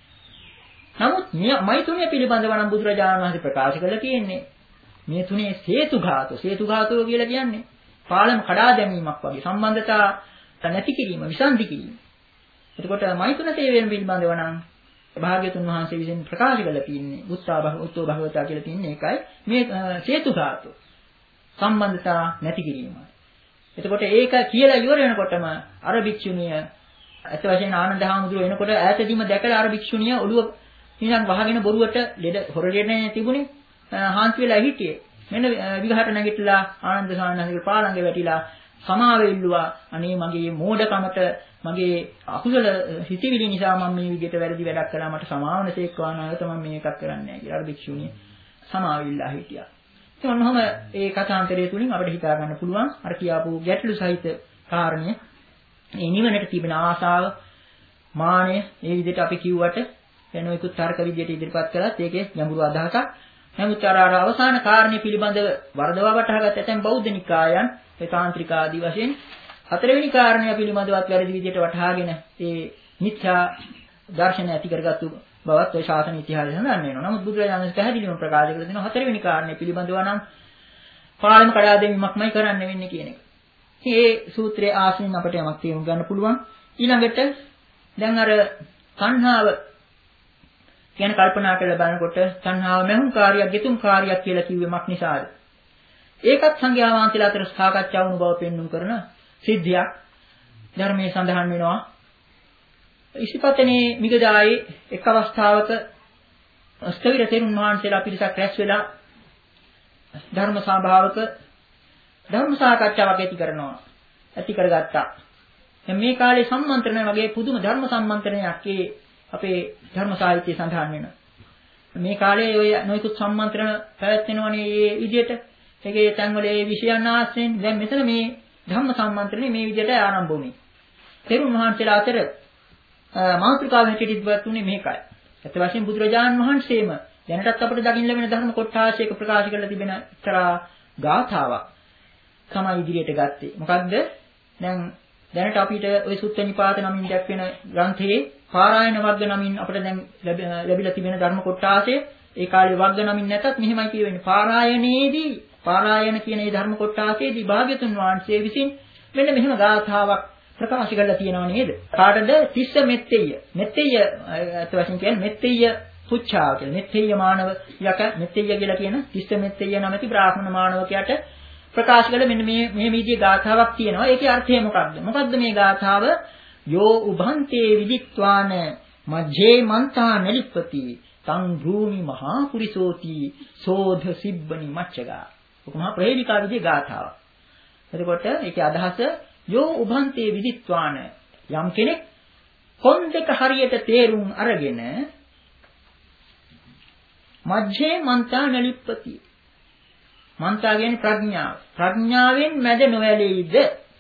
නමුත් මේ මෛතුනේ පිළිබඳව නම් බුදුරජාණන් වහන්සේ ප්‍රකාශ කළා තියෙන්නේ මේ තුනේ හේතු ඝාතෝ හේතු ඝාතෝ කියලා කියන්නේ පාලම කඩා දැමීමක් වගේ සම්බන්ධතා නැති කිරීම විසන්ධි කිරීම. එතකොට මෛතුන සේවයෙන් පිළිබඳව නම් භාග්‍යතුන් වහන්සේ විසින් ප්‍රකාශ කළා තියෙන්නේ උත්සා භව උත්තෝ භගවතා කියලා තියෙන්නේ ඒකයි මේ හේතු ධාතු සම්බන්ධතා නැති කිරීමයි. එතකොට ඒක කියලා ඉවර වෙනකොටම අර භික්ෂුණිය අත වශයෙන් ආනන්ද හාමුදුරුවෝ එනකොට ඈතදීම දැකලා අර භික්ෂුණිය ඔළුව නිකන් වහගෙන බොරුවට ලෙඩ හොරලෙඩනේ තිබුණේ හාන්සි වෙලා හිටියේ. මෙන්න විගහට නැගිටලා ආනන්ද සාමණේරගේ පාළඟේ වැටිලා සමාව ඉල්ලුවා අනේ මගේ මෝඩකමට මගේ අකුසල හිතවිලි නිසා මම මේ විදිහට වැරදි වැඩක් කළා මට සමාවන සේක්වා නැවත මම මේකක් කරන්නේ නැහැ කියලා අර භික්ෂුණිය සමාව ඉල්ලා හිටියා. ඉතින් ඔන්නෝම ඒ කථාන්තරය තුලින් අපිට හිතා ගන්න පුළුවන් අර කියාපු ගැටලු සහිත කාරණය මේ නිවනට තිබෙන ආසාව මානය ඒ විදිහට අපි කිව්වට වෙන එකු තර්ක විදිහට ඉදිරිපත් කළත් ඒකේ ගැඹුරු අදහසක්. නමුත් අර අර අවසාන කාරණේ පිළිබඳව වරදවා වටහාගත් ඇතැම් බෞද්ධ නිකායන් ඒ තාන්ත්‍රික ආදී වශයෙන් හතරවෙනි කාරණය පිළිබඳවත් වැරදි විදිහට වටහාගෙන ඒ මිත්‍යා දර්ශන ඇති කරගත්තු බවත් ඔය ශාසන ඉතිහාසය සඳහන් වෙනවා. නමුත් බුදුරජාණන් වහන්සේ පැහැදිලිවම ප්‍රකාශ කළ දෙනවා හතරවෙනි කාරණය පිළිබඳව නම් පාලම කඩා දැමීමක්මයි කරන්න වෙන්නේ කියන එක. ඉතින් මේ සූත්‍රයේ ආශ්‍රයෙන් අපිට යමක් තේරුම් ගන්න පුළුවන්. ඊළඟට දැන් අර සංහාව කියන කල්පනා කරලා බලනකොට තණ්හාව මහුම් කාර්යයක්, ගෙතුම් කාර්යයක් කියලා කිව්වෙමක් නිසාද? ඒකත් සංඝයා වහන්සේලා අතර සාකච්ඡා වුණු බව පෙන්වුම් කරන සිද්ධියක් ධර්මයේ සඳහන් වෙනවා. ඉසිපතනේ මිගදායේ එක් අවස්ථාවක අස්තවිර තෙරුන් වහන්සේලා පිරිසක් රැස් වෙලා ධර්ම සභාවක ධර්ම සාකච්ඡාවක් ඇති කරනවා. ඇති කරගත්තා. දැන් මේ කාලේ සම්මන්ත්‍රණය වගේ පුදුම ධර්ම සම්මන්ත්‍රණයක් ඒ අපේ ධර්ම සාහිත්‍යයේ සඳහන් වෙනවා. මේ කාලේ ඔය නොයෙකුත් සම්මන්ත්‍රණ පැවැත්වෙනවනේ මේ විදිහට. ඒකේ තැන්වල ඒ විෂයන් ආශ්‍රයෙන් දැන් මෙතන මේ ධර්ම සම්මන්ත්‍රණය මේ විදිහට ආරම්භ වුණේ. තෙරුන් වහන්සේලා අතර මාතෘකාව හැටියට ඉදවත් උනේ මේකයි. ඇත්ත වශයෙන්ම බුදුරජාණන් වහන්සේම දැනටත් අපිට දකින්න ලැබෙන ධර්ම කොටාශයක ප්‍රකාශ කරලා තිබෙන එක්තරා ගාථාවක් තමයි ඉදිරියට ගත්තේ. මොකද්ද? දැන් දැනට අපිට ওই සුත්ත නිපාත නමින් දැක්වෙන ග්‍රන්ථයේ පාරායන වර්ග නමින් අපිට දැන් ලැබිලා තිබෙන ධර්ම කොටාශය ඒ කාලේ වර්ග නමින් නැතත් මෙහෙමයි කියවෙන්නේ. පාරායනයේදී පාරායන කියන මේ ධර්ම කොටාශයේදී භාග්‍යතුන් වහන්සේ විසින් මෙන්න මෙහෙම ගාථාවක් ප්‍රකාශ කරලා තියෙනව නේද? කාටද? තිස්ස මෙත්තේය. මෙත්තේය අත වශයෙන් කියන්නේ මෙත්තේය පුච්ඡාව කියලා. මෙත්තේය මානව යක මෙත්තේය කියලා කියන තිස්ස මෙත්තේය නැමැති බ්‍රාහ්මණ මානවකයාට ප්‍රකාශ කළ මෙන්න මේ මේ විදිහේ ගාථාවක් තියෙනවා. ඒකේ අර්ථය මොකක්ද? මොකක්ද මේ ගාථාව? යෝ උභන්තේ විදිත්වාන මජ්ජේ මන්තා නලිප්පති තං භූමි මහා පුරිසෝති සෝධ සිබ්බනි මච්චගා. ඔක මහා ප්‍රේමිකා විදිහේ ගාථාවක්. එතකොට ඒකේ අදහස යෝ උභන්තේ විදිත්වාන යම් කෙනෙක් කොන් දෙක හරියට තේරුම් අරගෙන මජ්ජේ මන්තා නලිප්පති මන්තා කියන්නේ ප්‍රඥාව. ප්‍රඥාවෙන් මැද නොවැළෙයිද?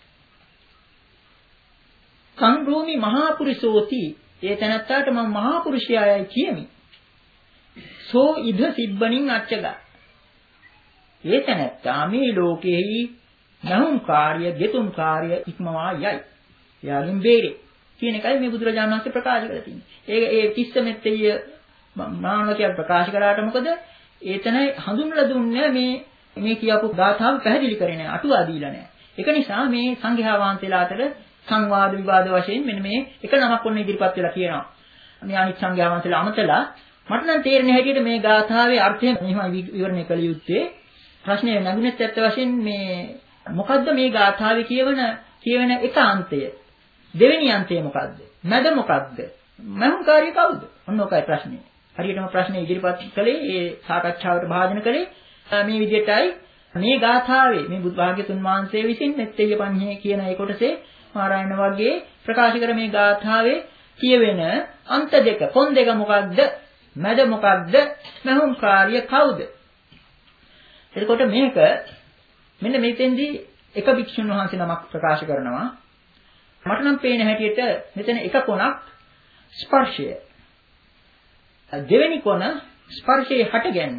සංග්‍රෝමි මහා පුරිසෝති ඒ තැනත්තාට මම මහා පුරුෂයායයි කියමි. සෝ ඉද සිබ්බණින් අච්චගා. ඒ තැනත්තා මේ ලෝකෙහි නහුම් කාර්ය, ගෙතුම් කාර්ය ඉක්මවා යයි. එයාගෙන් බේරේ. කියන එකයි මේ බුදුරජාණන් වහන්සේ ප්‍රකාශ කරලා තියෙන්නේ. ඒ ඒ තිස්ස මෙත්තේ මානවකයා ප්‍රකාශ කරාට මොකද? ඒතන හඳුන්වලා දුන්නේ මේ මේ කියපු ගාථාව පැහැදිලි කරේ නැහැ, අටුවා දීලා නැහැ. ඒක නිසා මේ සංඝයා වහන්සේලා අතර සංවාද විවාද වශයෙන් මෙන්න මේ එක නමක් ඔන්න ඉදිරිපත් වෙලා කියනවා. මේ අනිත් සංඝයා වහන්සේලා අමතලා මට නම් තේරෙන්නේ හැටියට මේ ගාථාවේ අර්ථය මෙහිමයි විවරණය කළ යුත්තේ. ප්‍රශ්නේ නැගුණෙත් ඇත්ත වශයෙන් මේ මොකද්ද මේ ගාථාවේ කියවන කියවෙන එක අන්තය? දෙවෙනි අන්තය මොකද්ද? මැද මොකද්ද? මහුම් කාර්ය කවුද? ඔන්න ඔකයි ප්‍රශ්නේ. හරියටම ප්‍රශ්නේ ඉදිරිපත් කළේ ඒ සාකච්ඡාවට භාජන කළේ මේ විදිහටයි මේ ගාථාවේ මේ බුදු භාග්‍යතුන් වහන්සේ විසින් මෙත්තේය පඤ්ඤේ කියන ඒ කොටසේ පාරායන වර්ගයේ ප්‍රකාශ කර මේ ගාථාවේ කියවෙන අන්ත දෙක කොන් දෙක මොකක්ද? මැද මොකක්ද? මහුම් කාර්ය කවුද? එතකොට මේක මෙන්න මෙතෙන්දී එක භික්ෂුන් වහන්සේ නමක් ප්‍රකාශ කරනවා. මට නම් පේන හැටියට මෙතන එක කොනක් ස්පර්ශය. දෙවෙනි කොන ස්පර්ශයේ හට ගැනීම.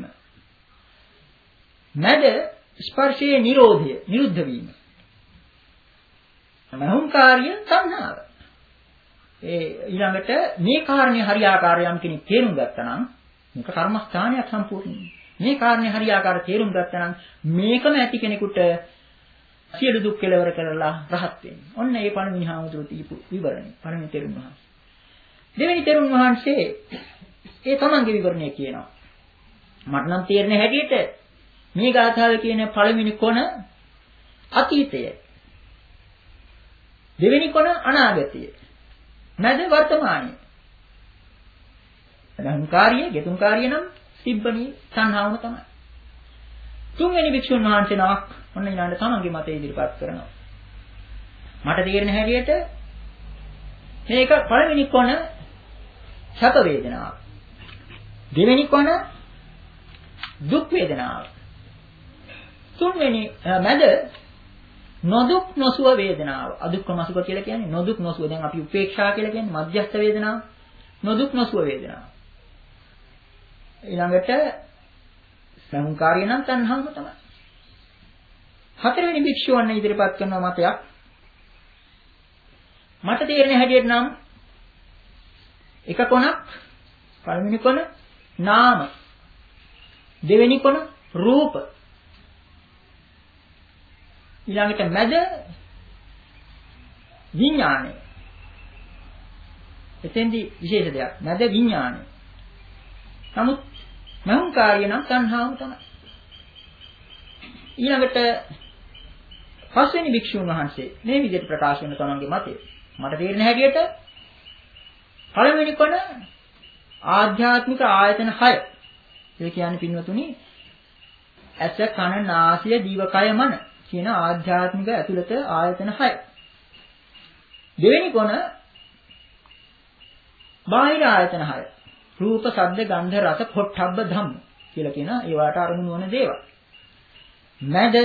මැද ස්පර්ශයේ නිරෝධය, නිරුද්ධ වීම. මහුම් කාර්ය සංහාව. ඒ ඊළඟට මේ කාරණේ හරියාකාරයම් කෙනෙක් තේරුම් ගත්තා නම් මේක කර්මස්ථානයක් සම්පූර්ණයි. මේ කාරණේ හරියාකාර තේරුම් ගත්තා නම් මේකම ඇති කෙනෙකුට සියලු දුක් කෙලවර කරලා රහත් වෙන්නේ. ඔන්න ඒ පණවිනි හාමුදුරුවෝ දීපු විවරණය. පණවිනි තෙරුන් වහන්සේ. දෙවෙනි තෙරුන් වහන්සේ ඒ තමන්ගේ විවරණය කියනවා. මට නම් තේරෙන හැටියට මේ ගාථාවේ කියන පළවෙනි කොන අතීතය. දෙවෙනි කොන අනාගතය. මැද වර්තමානය. අහංකාරිය, ගෙතුම්කාරිය නම් තිබ්බනි සංහාවම තමයි. තුන්වෙනි භික්ෂුන් වහන්සේ නමක් ඔන්න ඊළඟට තමන්ගේ මතය ඉදිරිපත් කරනවා. මට තේරෙන හැටියට මේක පළවෙනි කොන සැප වේදනාව. දෙවෙනි කොන දුක් වේදනාව. තුන්වෙනි මැද නොදුක් නොසුව වේදනාව. අදුක්ඛම සුඛ කියලා කියන්නේ නොදුක් නොසුව. දැන් අපි උපේක්ෂා කියලා කියන්නේ මධ්‍යස්ථ වේදනාව. නොදුක් නොසුව වේදනාව. ඊළඟට සංකාරිය නම් තණ්හාවම තමයි. හතරවෙනි භික්ෂුවන්න ඉදිරිපත් කරන මතයක් මට තේරෙන හැටියට නම් එක කොනක් පළවෙනි කොන නාම දෙවෙනි කොන රූප ඊළඟට මැද විඥානය. එතෙන්දී විශේෂ දෙයක් මැද විඥානය. නමුත් මහුංකාරිය නම් තණ්හාවම තමයි. ඊළඟට පස්වෙනි භික්ෂුන් වහන්සේ මේ විදිහට ප්‍රකාශ කරන තමන්ගේ මතය. මට තේරෙන හැටියට පළවෙනි කොන ආධ්‍යාත්මික ආයතන හය. ඒ කියන්නේ පින්වතුනි ඇස කන නාසය දිවකය මන කියන ආධ්‍යාත්මික ඇතුළත ආයතන හය. දෙවෙනි කොන බාහිර ආයතන හය. රූප, ශබ්ද, ගන්ධ, රස, පොට්ටබ්බ ධම්ම කියලා කියන ඒවට අරමුණු වන දේවල්. මැද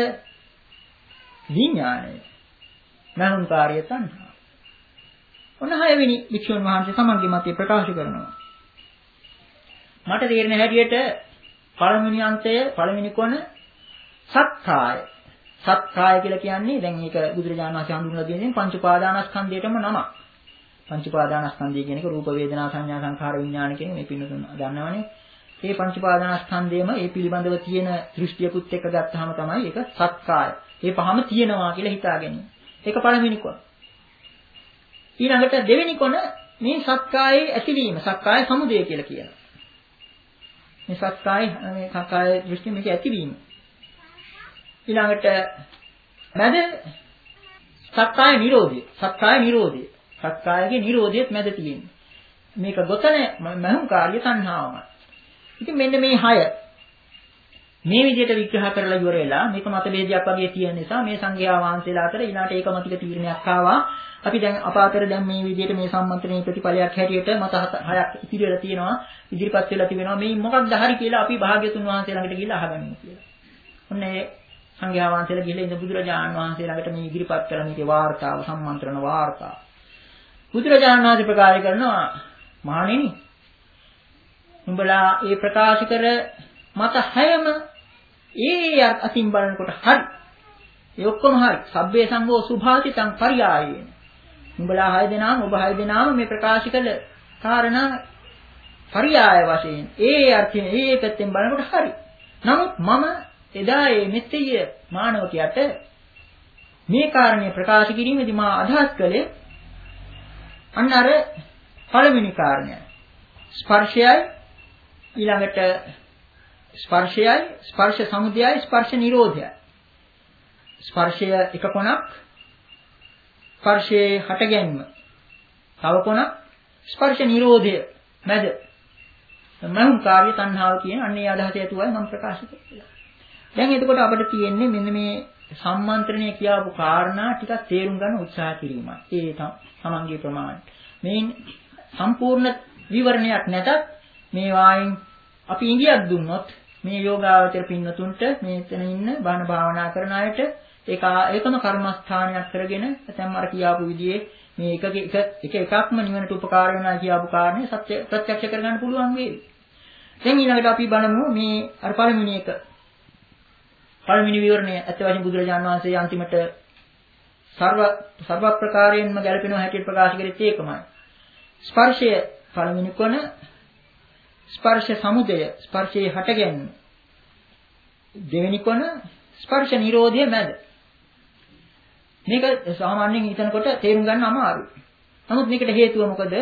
විඥාණය. මහුංකාරිය තණ්හා. ඔන්න හයවෙනි වික්ෂුන් වහන්සේ සමන්ගේ මතය ප්‍රකාශ කරනවා. මට තේරෙන හැටියට පළවෙනි අන්තය පළවෙනි කොන සක්කාය. සක්කාය කියලා කියන්නේ දැන් මේක බුදුරජාණන් වහන්සේ හඳුන්වලා දෙන්නේ පංච උපාදානස්කන්ධයටම නමක්. පංච උපාදානස්කන්ධය කියන එක රූප වේදනා සංඥා සංඛාර විඥාන කියන මේ පින්නතුන් දන්නවනේ. මේ පංච උපාදානස්කන්ධයම ඒ පිළිබඳව තියෙන දෘෂ්ටියකුත් එක්ක ගත්තාම තමයි ඒක සක්කාය. මේ පහම තියෙනවා කියලා හිතා ගැනීම. ඒක පළවෙනි කොන. ඊළඟට දෙවෙනි කොන මේ සක්කායේ ඇතිවීම, සක්කාය සමුදය කියලා කියනවා. මේ සක්කාය මේ සක්කාය දෘෂ්ටි මේක ඇතිවීම. ඊළඟට මැද සක්කාය නිරෝධය. සක්කාය නිරෝධය. සක්කායගේ නිරෝධයත් මැද තියෙන්නේ. මේක ගොතන මහුංකාරිය තණ්හාවමයි. ඉතින් මෙන්න මේ හය මේ විදිහට විග්‍රහ කරලා ඉවර වෙලා මේක මතභේදයක් වගේ තියෙන නිසා මේ සංඝයා වහන්සේලා අතර ඊළාට ඒකමතික තීරණයක් ආවා. අපි දැන් අප අතර දැන් මේ විදිහට මේ සම්මන්ත්‍රණයේ ප්‍රතිඵලයක් හැටියට මත හයක් ඉතිරි වෙලා තියෙනවා. ඉදිරිපත් වෙලා තිබෙනවා. මේ මොකක්ද හරි කියලා අපි භාග්‍යතුන් වහන්සේ ළඟට ගිහිල්ලා අහගන්නවා කියලා. ඔන්න ඒ සංඝයා වහන්සේලා ගිහිල්ලා ඉඳ බුදුරජාණන් වහන්සේ ළඟට මේ ඉදිරිපත් කරන මේකේ වාර්තාව සම්මන්ත්‍රණ වාර්තාව. බුදුරජාණන් වහන්සේ ප්‍රකාශ කරනවා මහණෙනි උඹලා ඒ ප්‍රකාශ කර මත හැම ඒ අතින් බලනකොට හරි. ඒ ඔක්කොම හරි. සබ්බේ සංඝෝ සුභාසිතං පරියායේන. උඹලා හය දෙනාම ඔබ හය දෙනාම මේ ප්‍රකාශ කළ කාරණා පරියාය වශයෙන් ඒ අර්ථයෙන් ඒ පැත්තෙන් බලනකොට හරි. නමුත් මම එදා මේ මෙත්තිය මානවකයට මේ කාරණේ ප්‍රකාශ කිරීමේදී මා අදහස් කළේ අන්න අර පළවෙනි කාරණය. ස්පර්ශයයි ඊළඟට ස්පර්ශයයි ස්පර්ශ සමුදයයි ස්පර්ශ නිරෝධයයි. ස්පර්ශය එක කොනක් ස්පර්ශයේ හට ගැනීම තව කොනක් ස්පර්ශ නිරෝධය මැද මහුංකාරිය තණ්හාව කියන අන්නේ අදහස ඇතුවයි මම ප්‍රකාශ කළා. දැන් එතකොට අපිට තියෙන්නේ මෙන්න මේ සම්මන්ත්‍රණය කියවපු කාරණා ටිකක් තේරුම් ගන්න උත්සාහ කිරීමයි. ඒ තමන්ගේ ප්‍රමාණය. මේ සම්පූර්ණ විවරණයක් නැතත් මේ වායින් අපි ඉංගියක් දුන්නොත් මේ යෝගාවචර පින්නතුන්ට මේතන ඉන්න බණ භාවනා කරන අයට ඒක ඒකම කර්මස්ථානයක් කරගෙන නැත්නම් අර කියාපු විදිහේ මේ එක එක එකක්ම නිවනට උපකාර වෙනවා කියාපු කාරණේ සත්‍ය ප්‍රත්‍යක්ෂ කරගන්න පුළුවන් වේවි. දැන් ඊළඟට අපි බලමු මේ අර පළවෙනි එක පළවෙනි විවරණය ඇත්ත වශයෙන්ම බුදුරජාණන් වහන්සේ අන්තිමට සර්ව සර්ව ප්‍රකාරයෙන්ම ගැලපෙනවා හැටියට ප්‍රකාශ කළේ ඒකමයි. ස්පර්ශය පළවෙනි කොන ස්පර්ශ සමුදය ස්පර්ශයේ හට ගැනීම. දෙවෙනි කොන ස්පර්ශ නිරෝධය මැද. මේක සාමාන්‍යයෙන් හිතනකොට තේරුම් ගන්න අමාරුයි. නමුත් මේකට හේතුව මොකද?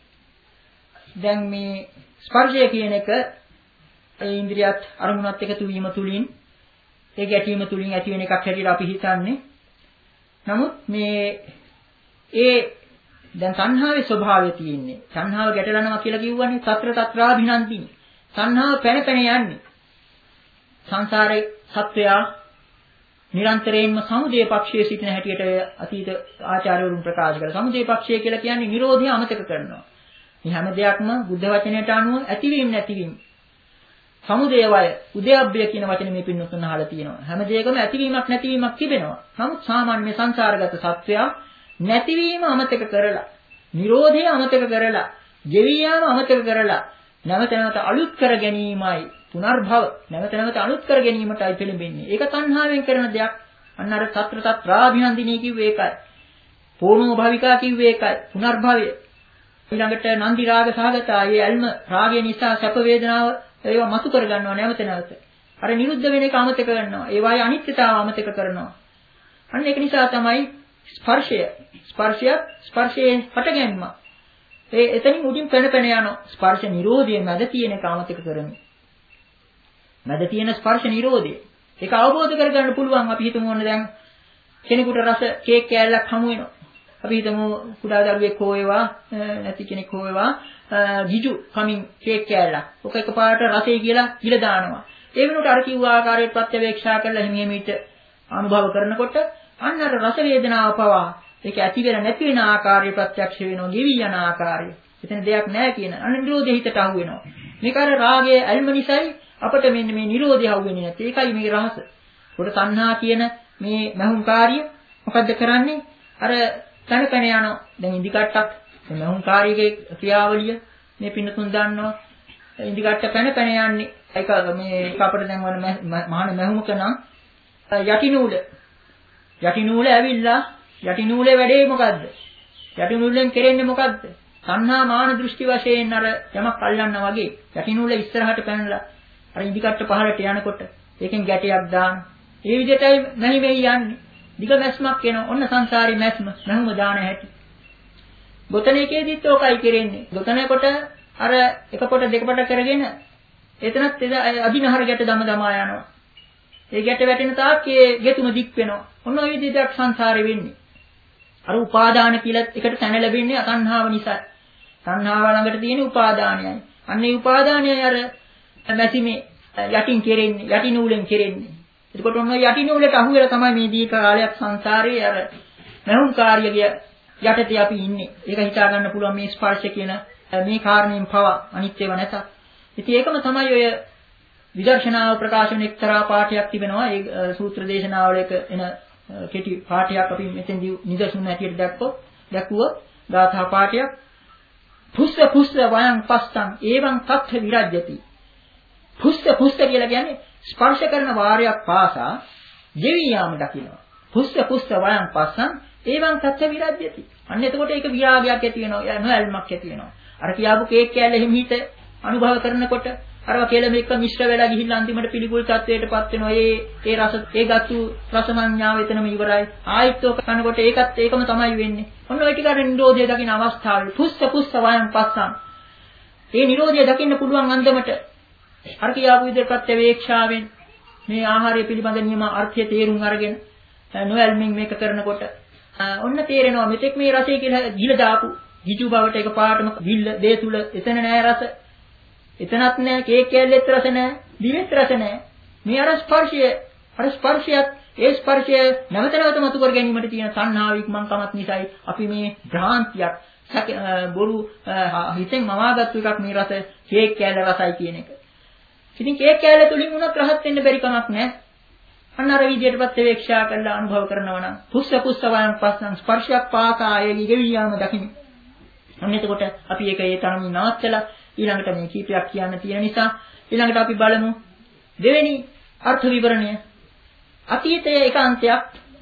දැන් මේ ස්පර්ශය කියන එක ඒ ඉන්ද්‍රියත් අරමුණත් එකතු වීම තුලින් ඒ ගැටීම තුලින් ඇති වෙන එකක් හැටියට අපි හිතන්නේ. නමුත් මේ ඒ දැන් සංහාවේ ස්වභාවය තියෙන්නේ. සංහාව ගැටලනවා කියලා කියවන්නේ తත්‍ර తත්‍රාභිනන්දිනි. සංහාව පැන පැන යන්නේ. සංසාරේ සත්වයා නිරන්තරයෙන්ම සමුදය පක්ෂයේ සිටින හැටියට අතීත ආචාර්යවරුන් ප්‍රකාශ කළා. සමුදය පක්ෂය කියලා කියන්නේ නිරෝධය අමතක කරනවා. මේ හැම දෙයක්ම බුද්ධ වචනයට අනුව ඇතිවීම නැතිවීම. සමුදය වය උදයබ්බය කියන වචනේ මේ පින්නතුන් අහලා තියෙනවා. හැම දෙයකම ඇතිවීමක් නැතිවීමක් තිබෙනවා. නමුත් සාමාන්‍ය සංසාරගත සත්වයා නැතිවීම අමතක කරලා, නිරෝධය අමතක කරලා, ගෙවි යාම අමතක කරලා නැවත නැවත අලුත් කර ගැනීමයි පුනර්භව නැවත නැවත අලුත් කර ගැනීමටයි පෙළඹෙන්නේ. ඒක තණ්හාවෙන් කරන දෙයක්. අන්න අර తත්‍ර తත්‍රාභිනන්දිනී කිව්වේ ඒකයි. පූර්ණෝ භවිකා කිව්වේ ඒකයි. පුනර්භවය. ඊළඟට නන්දි රාග සහගතයි. ඇල්ම රාගය නිසා සැප වේදනාව ඒවා මතු කර ගන්නවා නැවත නැවත. අර නිරුද්ධ වෙන එක අමතක කරනවා. ඒවායේ අනිත්‍යතාව අමතක කරනවා. අන්න ඒක නිසා තමයි ස්පර්ශය ස්පර්ශය ස්පර්ශයේ හට ගැනීම ඒ එතනින් උඩින් පැන පැන යනවා. ස්පර්ශ නිරෝධයේ මැද තියෙන කාමතික කරමි. මැද තියෙන ස්පර්ශ නිරෝධය. ඒක අවබෝධ කරගන්න පුළුවන්. අපි හිතමු ඕන දැන් කෙනෙකුට රස කේක් කෑල්ලක් හමු වෙනවා. අපි හිතමු කුඩා දරුවෙක් හෝ වේවා නැති කෙනෙක් හෝ වේවා ගිජු කමින් කේක් කෑල්ලක්. ඔක එකපාරට රසයි කියලා ගිල දානවා. ඒ වෙනුවට අර කිව්ව ආකාරයට ප්‍රත්‍යවේක්ෂා කරලා හිමීමීට අනුභව කරනකොට අන්න අර රස වේදනාව පවා ඒක ඇති වෙන නැති වෙන ආකාරය ප්‍රත්‍යක්ෂ වෙනවා. ගෙවි යන ආකාරය. එතන දෙයක් නැහැ කියන අන්න නිරෝධය හිතට අහු වෙනවා. මේක අර රාගයේ ඇල්ම නිසායි අපිට මෙන්න මේ නිරෝධය අහු වෙන්නේ නැත්තේ. ඒකයි මේ රහස. උඩ තණ්හා කියන මේ මහුංකාරිය මොකද්ද කරන්නේ? අර තන පැන යනවා. දැන් ඉදි කට්ටක් මේ මහුංකාරියගේ ක්‍රියාවලිය මේ පින්නතුන් දන්නවා. ඉදි කට්ට පැන පැන යන්නේ. ඒක මේ අපිට දැන් වන මහාන මහුමක නම් යටි නූල. යටි නූල ඇවිල්ලා යටි නූලේ වැඩේ මොකද්ද? යටි නූලෙන් කෙරෙන්නේ මොකද්ද? තණ්හා මාන දෘෂ්ටි වශයෙන් අර යමක් අල්ලන්න වගේ යටි නූල ඉස්සරහට පැනලා අර ඉදි කට්ට පහළට යනකොට ඒකෙන් ගැටයක් දාන. ඒ විදිහටයි නැහි වෙයි යන්නේ. දිග මැස්මක් එනවා. ඔන්න සංසාරේ මැස්ම නැහුම දාන හැටි. ගොතන එකේදීත් ඕකයි කෙරෙන්නේ. ගොතන කොට අර එක පොට දෙක පොට කරගෙන එතනත් අදිනහර ගැට දම දමා යනවා. ඒ ගැට වැටෙන තාක් ඒ ගෙතුම දික් වෙනවා. ඔන්න ඔය විදිහට සංසාරේ වෙන්නේ. අර උපාදාන කියලා එකට තැන ලැබෙන්නේ අතණ්හාව නිසා. තණ්හාව ළඟට තියෙන උපාදානයයි. අන්න ඒ උපාදානයයි අර මැසිමේ යටින් කෙරෙන්නේ, යටි නූලෙන් කෙරෙන්නේ. එතකොට ඔන්න යටි නූලට අහු වෙලා තමයි මේ දීර්ඝ කාලයක් සංසාරේ අර මහුම් කාර්යය යටතේ අපි ඉන්නේ. ඒක හිතා ගන්න පුළුවන් මේ ස්පර්ශ කියන මේ කාරණයෙන් පව අනිත්‍යව නැත. ඉතින් ඒකම තමයි ඔය විදර්ශනාව ප්‍රකාශන එක්තරා පාඨයක් තිබෙනවා. ඒ සූත්‍ර දේශනාවල එක එන කෙටි පාඨයක් අපි මෙතෙන්දී නිදර්ශන හැටියට දැක්කොත් දැක්වුවොත් ගාථා පාඨයක් පුස්ස පුස්ස වයං පස්සං එවං තත්ථ විරජ්‍යති. පුස්ස පුස්ස කියලා කියන්නේ ස්පර්ශ කරන වාරයක් පාසා ගෙවි යාම දකිනවා. පුස්ස පුස්ස වයං පස්සං එවං තත්ථ විරජ්‍යති. අන්න එතකොට ඒක විරාගයක් ඇති වෙනවා. නොඇල්මක් ඇති වෙනවා. අර කියාපු කේක් කෑල්ල එහෙම හිත අනුභව කරනකොට අරවා කියලා මේක මිශ්‍ර වෙලා ගිහිල්ලා අන්තිමට පිළිකුල් තත්වයටපත් වෙනවා. ඒ ඒ රස ඒ ගත්තු රස සංඥාව එතනම ඉවරයි. ආයිත් ඔක කනකොට ඒකත් ඒකම තමයි වෙන්නේ. ඔන්න ඔය ටික අර නිරෝධය දකින්න අවස්ථාවේ පුස්ස පුස්ස වයන් පස්සන්. ඒ නිරෝධය දකින්න පුළුවන් අන්දමට අර කියාපු විදිහට ප්‍රත්‍යවේක්ෂාවෙන් මේ ආහාරය පිළිබඳ නියම අර්ථය තේරුම් අරගෙන නොයල්මින් මේක කරනකොට ඔන්න තේරෙනවා මෙතෙක් මේ රසය කියලා ගිල දාපු ගිජු බවට එකපාරටම ගිල්ල දේ තුල එතන නෑ රස. එතනත් නෑ කේක් කෑල්ලෙත් රස නෑ, දිවෙත් රස නෑ. මේ අර ස්පර්ශය, අර ස්පර්ශයත් ඒ ස්පර්ශය නැවත නැවත මතු කර ගැනීමට තියෙන තණ්හාවික් මංකමත් නිසායි අපි මේ භ්‍රාන්තියක් බොරු හිතෙන් මවාගත්තු එකක් මේ රස කේක් කෑල්ල රසයි කියන එක. ඉතින් කේක් කෑල්ල තුලින් උනත් රහත් වෙන්න බැරි කමක් නෑ. අන්න අර විදියට ප්‍රත්‍යවේක්ෂා කරලා අනුභව කරනවා නම් පුස්ස පුස්ස වයන් පස්සන් ස්පර්ශයක් පාසා ආයේ ගෙවියාම දකින්න. අන්න එතකොට අපි ඒක ඒ තරමින් නවත්තලා ඊළඟට මේ කීපයක් කියන්න තියෙන නිසා ඊළඟට අපි බලමු දෙවෙනි අර්ථ විවරණය. අතීතයේ එක අන්තයක්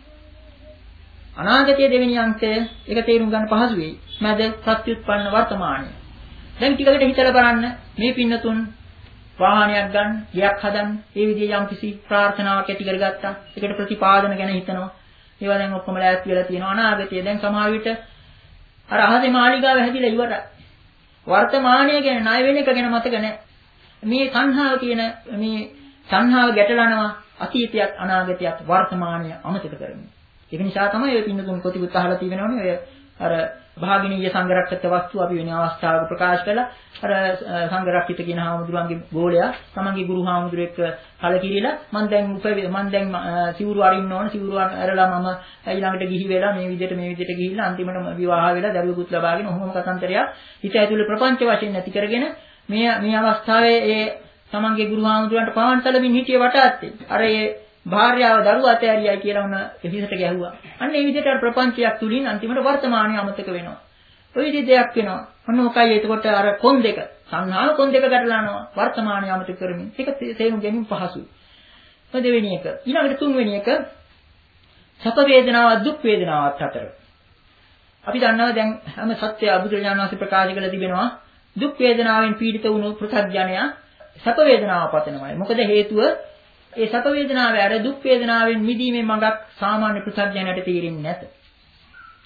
අනාගතයේ දෙවෙනි අන්තය ඒක තේරුම් ගන්න පහසු වෙයි. මැද සත්‍යුත්පන්න වර්තමානය. දැන් ටිකකට හිතලා බලන්න මේ පින්නතුන් වාහනයක් ගන්න, ගයක් හදන්න, ඒ විදිහේ යම්කිසි ප්‍රාර්ථනාවක් ඇති කරගත්තා. ඒකට ප්‍රතිපාදන ගැන හිතනවා. ඒවා දැන් ඔක්කොම ලෑස්ති වෙලා තියෙනවා. අනාගතයේ දැන් සමහර විට අර අහසේ මාලිගාව හැදිලා ඉවරයි. වර්තමානය ගැන ණය වෙන එක ගැන මතක නැහැ. මේ සංහාව කියන මේ සංහාව ගැටලනවා අතීතයත් අනාගතයත් වර්තමානය අමතක කරමින්. ඒක නිසා තමයි ඔය පින්නතුන් කොටිකුත් අහලා තියෙනවනේ ඔය අර භාගිනීය සංගරක්ෂිත වස්තු අපි වෙන අවස්ථාවක ප්‍රකාශ කළා. අර සංගරක්ෂිත කියන හාමුදුරුවන්ගේ ගෝලයා තමන්ගේ ගුරු හාමුදුරුවෙක් කලකිරීලා මම දැන් උපේ මම දැන් සිවුරු අරින්න ඕන සිවුරු අරලා මම ඊළඟට ගිහි වෙලා මේ විදිහට මේ විදිහට ගිහිල්ලා අන්තිමට විවාහ වෙලා දරුවෙකුත් ලබාගෙන ඔහොම කතන්තරයක් හිත ඇතුලේ ප්‍රපංච වශයෙන් නැති කරගෙන මේ මේ අවස්ථාවේ ඒ තමන්ගේ ගුරු හාමුදුරුවන්ට පවන්තලමින් හිටියේ වටාත්තේ. අර ඒ භාර්යාව දරුවා අතෑරියයි කියලා උන හිසට ගැහුවා. අන්න ඒ විදිහට අර ප්‍රපංචයක් තුලින් අන්තිමට වර්තමානයේ අමතක වෙනවා. ඔය විදිහ දෙයක් වෙනවා. ඔන්න ඔකයි එතකොට අර කොන් දෙක සංහාව කොන් දෙක ගැටලනවා වර්තමානයේ අමතක කරමින්. ඒක තේරුම් ගැනීම පහසුයි. ඔය දෙවෙනි එක. ඊළඟට තුන්වෙනි එක සැප වේදනාවක් දුක් වේදනාවක් අතර. අපි දන්නවා දැන් හැම සත්‍ය අබුදුරජාණන් වහන්සේ ප්‍රකාශ කළ තිබෙනවා දුක් වේදනාවෙන් පීඩිත වුණු පෘථග්ජනයා සැප වේදනාව පතනවායි. මොකද හේතුව ඒ සැප වේදනාවේ අර දුක් වේදනාවෙන් මිදීමේ මඟක් සාමාන්‍ය පෘථග්ජනයට තේරෙන්නේ නැත.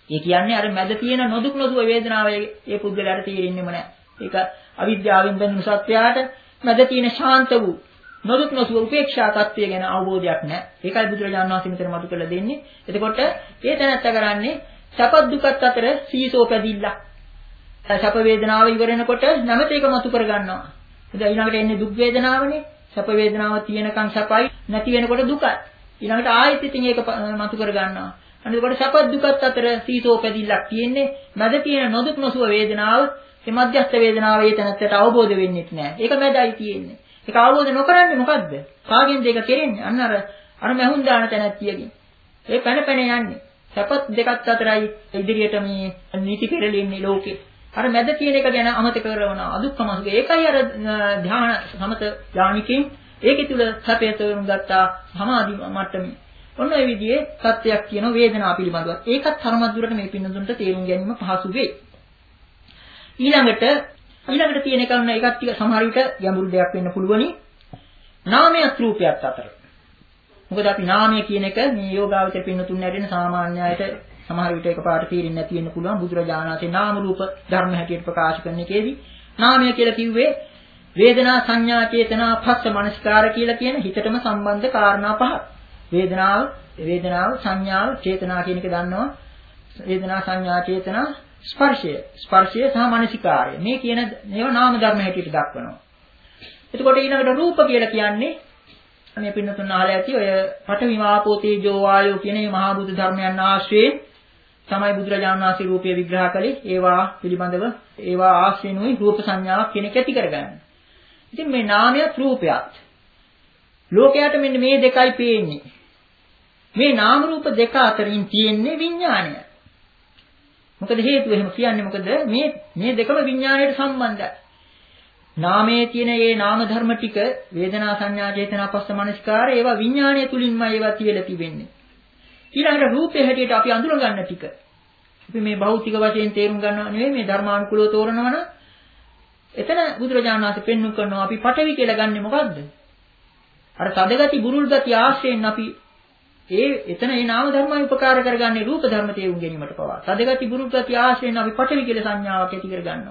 ඒ කියන්නේ අර මැද තියෙන නොදුක් නොසුව වේදනාව ඒ පුද්ගලයාට තේරෙන්නේම නැහැ. ඒක අවිද්‍යාවෙන් බැඳුණු සත්‍යයට මැද තියෙන ශාන්ත වූ නොදුක් නොසුව උපේක්ෂා තත්ත්වය ගැන අවබෝධයක් නැහැ. ඒකයි බුදුරජාණන් වහන්සේ මෙතන මතු කරලා දෙන්නේ. එතකොට ඒ තැනත්ත කරන්නේ සැප දුකත් අතර සීසෝ පැදිල්ලක්. සැප වේදනාව ඉවර වෙනකොට නැවත ඒක මතු කර ගන්නවා. එතකොට ඊළඟට එන්නේ දුක් වේදනාවනේ. සැප වේදනාව තියෙනකන් සැපයි නැති වෙනකොට දුකයි. ඊළඟට ආයෙත් ඉතින් ඒක මතු කර ගන්නවා. අනිත් සැප දුකත් අතර සීසෝ පැදිල්ලක් තියෙන්නේ. මැද තියෙන නොදුක් නොසුව වේදනාව, මේ මධ්‍යස්ථ වේදනාව ඒ තැනත්තට අවබෝධ වෙන්නේ නැහැ. ඒක මැදයි තියෙන්නේ. ඒක අවබෝධ නොකරන්නේ මොකද්ද? කාගෙන්ද ඒක කෙරෙන්නේ? අන්න අර අර මහුන් දාන තැනත්තියකින්. ඒ පැන පැන යන්නේ. සැපත් දෙකත් අතරයි ඉදිරියට මේ නීති පෙරලෙන්නේ ලෝකේ. අර මැද තියෙන එක ගැන අමතක කරනවා. අදුක්කම සුඛ. ඒකයි අර ධ්‍යාන සමත ඥානිකින් ඒකේ තුල සැපය තේරුම් ගත්තා සමාධි මට්ටමේ. ඔන්න ඒ විදිහේ සත්‍යයක් කියන වේදනාව පිළිබඳව. ඒකත් තරමක් දුරට මේ පින්නතුන්ට තේරුම් ගැනීම පහසු වෙයි. ඊළඟට ඊළඟට තියෙන එක ඔන්න ඒකත් ටික සමහර විට ගැඹුරු දෙයක් වෙන්න පුළුවනි. නාමයත් රූපයත් අතර. මොකද අපි නාමය කියන එක මේ යෝගාවචර පින්නතුන් නැරෙන සාමාන්‍ය අයට සමහර විට එකපාරට තේරෙන්නේ නැති වෙන්න පුළුවන්. බුදුරජාණන් වහන්සේ නාම රූප ධර්ම හැටියට ප්‍රකාශ කරන එකේදී නාමය කියලා කිව්වේ වේදනා සංඥා චේතනා පස්ස මනස්කාර කියලා කියන හිතටම සම්බන්ධ කාරණා පහක්. වේදනාව, වේදනාව, සංඥාව, චේතනා කියන එක දන්නවා. වේදනා සංඥා චේතනා ස්පර්ශය, ස්පර්ශය සහ මනසිකාරය. මේ කියන ඒවා නාම ධර්ම හැටියට දක්වනවා. එතකොට ඊළඟට රූප කියලා කියන්නේ මේ පින්නතුන් අහලා ඇති ඔය පඨවි ආපෝ තේජෝ වායෝ කියන මේ මහා බුදු ධර්මයන් ආශ්‍රයෙන් තමයි බුදුරජාණන් වහන්සේ රූපය විග්‍රහ කළේ. ඒවා පිළිබඳව ඒවා ආශ්‍රේනුයි රූප සංඥාවක් කියන එක ඇති කරගන්නේ. ඉතින් මේ නාමයත් රූපයත් ලෝකයට මෙන්න මේ දෙකයි පේන්නේ. මේ නාම රූප දෙක අතරින් තියෙන්නේ විඥානය. මොකද හේතුව එහෙම කියන්නේ මොකද මේ මේ දෙකම විඥාණයට සම්බන්ධයි. නාමයේ තියෙන මේ නාම ධර්ම ටික වේදනා සංඥා චේතනා පස්ස මනස්කාර ඒවා විඥාණය තුලින්මයි ඒවා තියලා තිබෙන්නේ. ඊළඟට රූපේ හැටියට අපි අඳුර ගන්න ටික. අපි මේ භෞතික වශයෙන් තේරුම් ගන්නව නෙවෙයි මේ ධර්මානුකූලව තෝරනවා නම් එතන බුදුරජාණන් වහන්සේ පෙන්වු කරනවා අපි පඨවි කියලා ගන්නෙ මොකද්ද? අර තදගති බුරුල් ගති ආශ්‍රයෙන් අපි ඒ එතන ඒ නාම ධර්මයි උපකාර කරගන්නේ රූප ධර්ම තේරුම් ගැනීමට පවා. තදගති බුරුල් ගති ආශ්‍රයෙන් අපි පඨවි කියලා සංඥාවක් ඇති කරගන්නවා.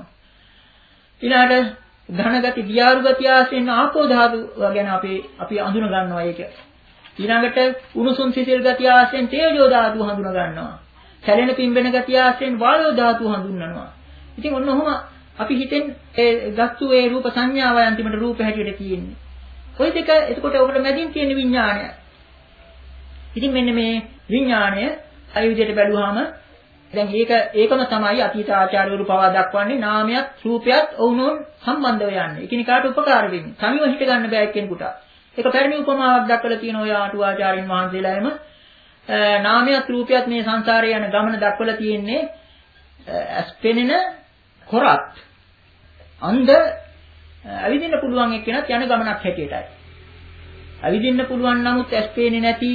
ඊළඟට ඝනගති දියාරු ගති ආශ්‍රයෙන් ආපෝ ධාතු ගැන අපි අපි අඳුන ගන්නවා ඒක. ඊළඟට උණුසුම් සිසිල් ගති ආශ්‍රයෙන් තේජෝ ධාතු හඳුන ගන්නවා. සැලෙන පිම්බෙන ගති ආශ්‍රයෙන් වායෝ ධාතු හඳුන්වනවා. ඉතින් ඔන්න ඔහොම අපි හිතෙන් ඒ ගත්තු ඒ රූප සංඥාවයි අන්තිමට රූප හැටියට තියෙන්නේ. ওই දෙක එතකොට ඔකට මැදින් තියෙන විඥාණය. ඉතින් මෙන්න මේ විඥාණය අය විදිහට බැලුවාම දැන් ඒක ඒකම තමයි අතීත ආචාර්යවරු පවා දක්වන්නේ නාමයක් රූපයක් වුණොන් සම්බන්ධව යන්නේ. එකිනෙකාට උපකාර වෙන්නේ. සමිව හිට ගන්න බෑ එක්කෙනෙකුට. ඒක පැරණි උපමාවක් දක්වලා තියෙන ඔය ආටු ආචාර්යින් වහන්සේලා එම නාමයක් රූපයක් මේ සංසාරේ යන ගමන දක්වලා තියෙන්නේ අස්පෙනෙන කොරත් අන්ධ ඇවිදින්න පුළුවන් එක්කෙනත් යන ගමනක් හැටියටයි. ඇවිදින්න පුළුවන් නමුත් ඇස් පේන්නේ නැති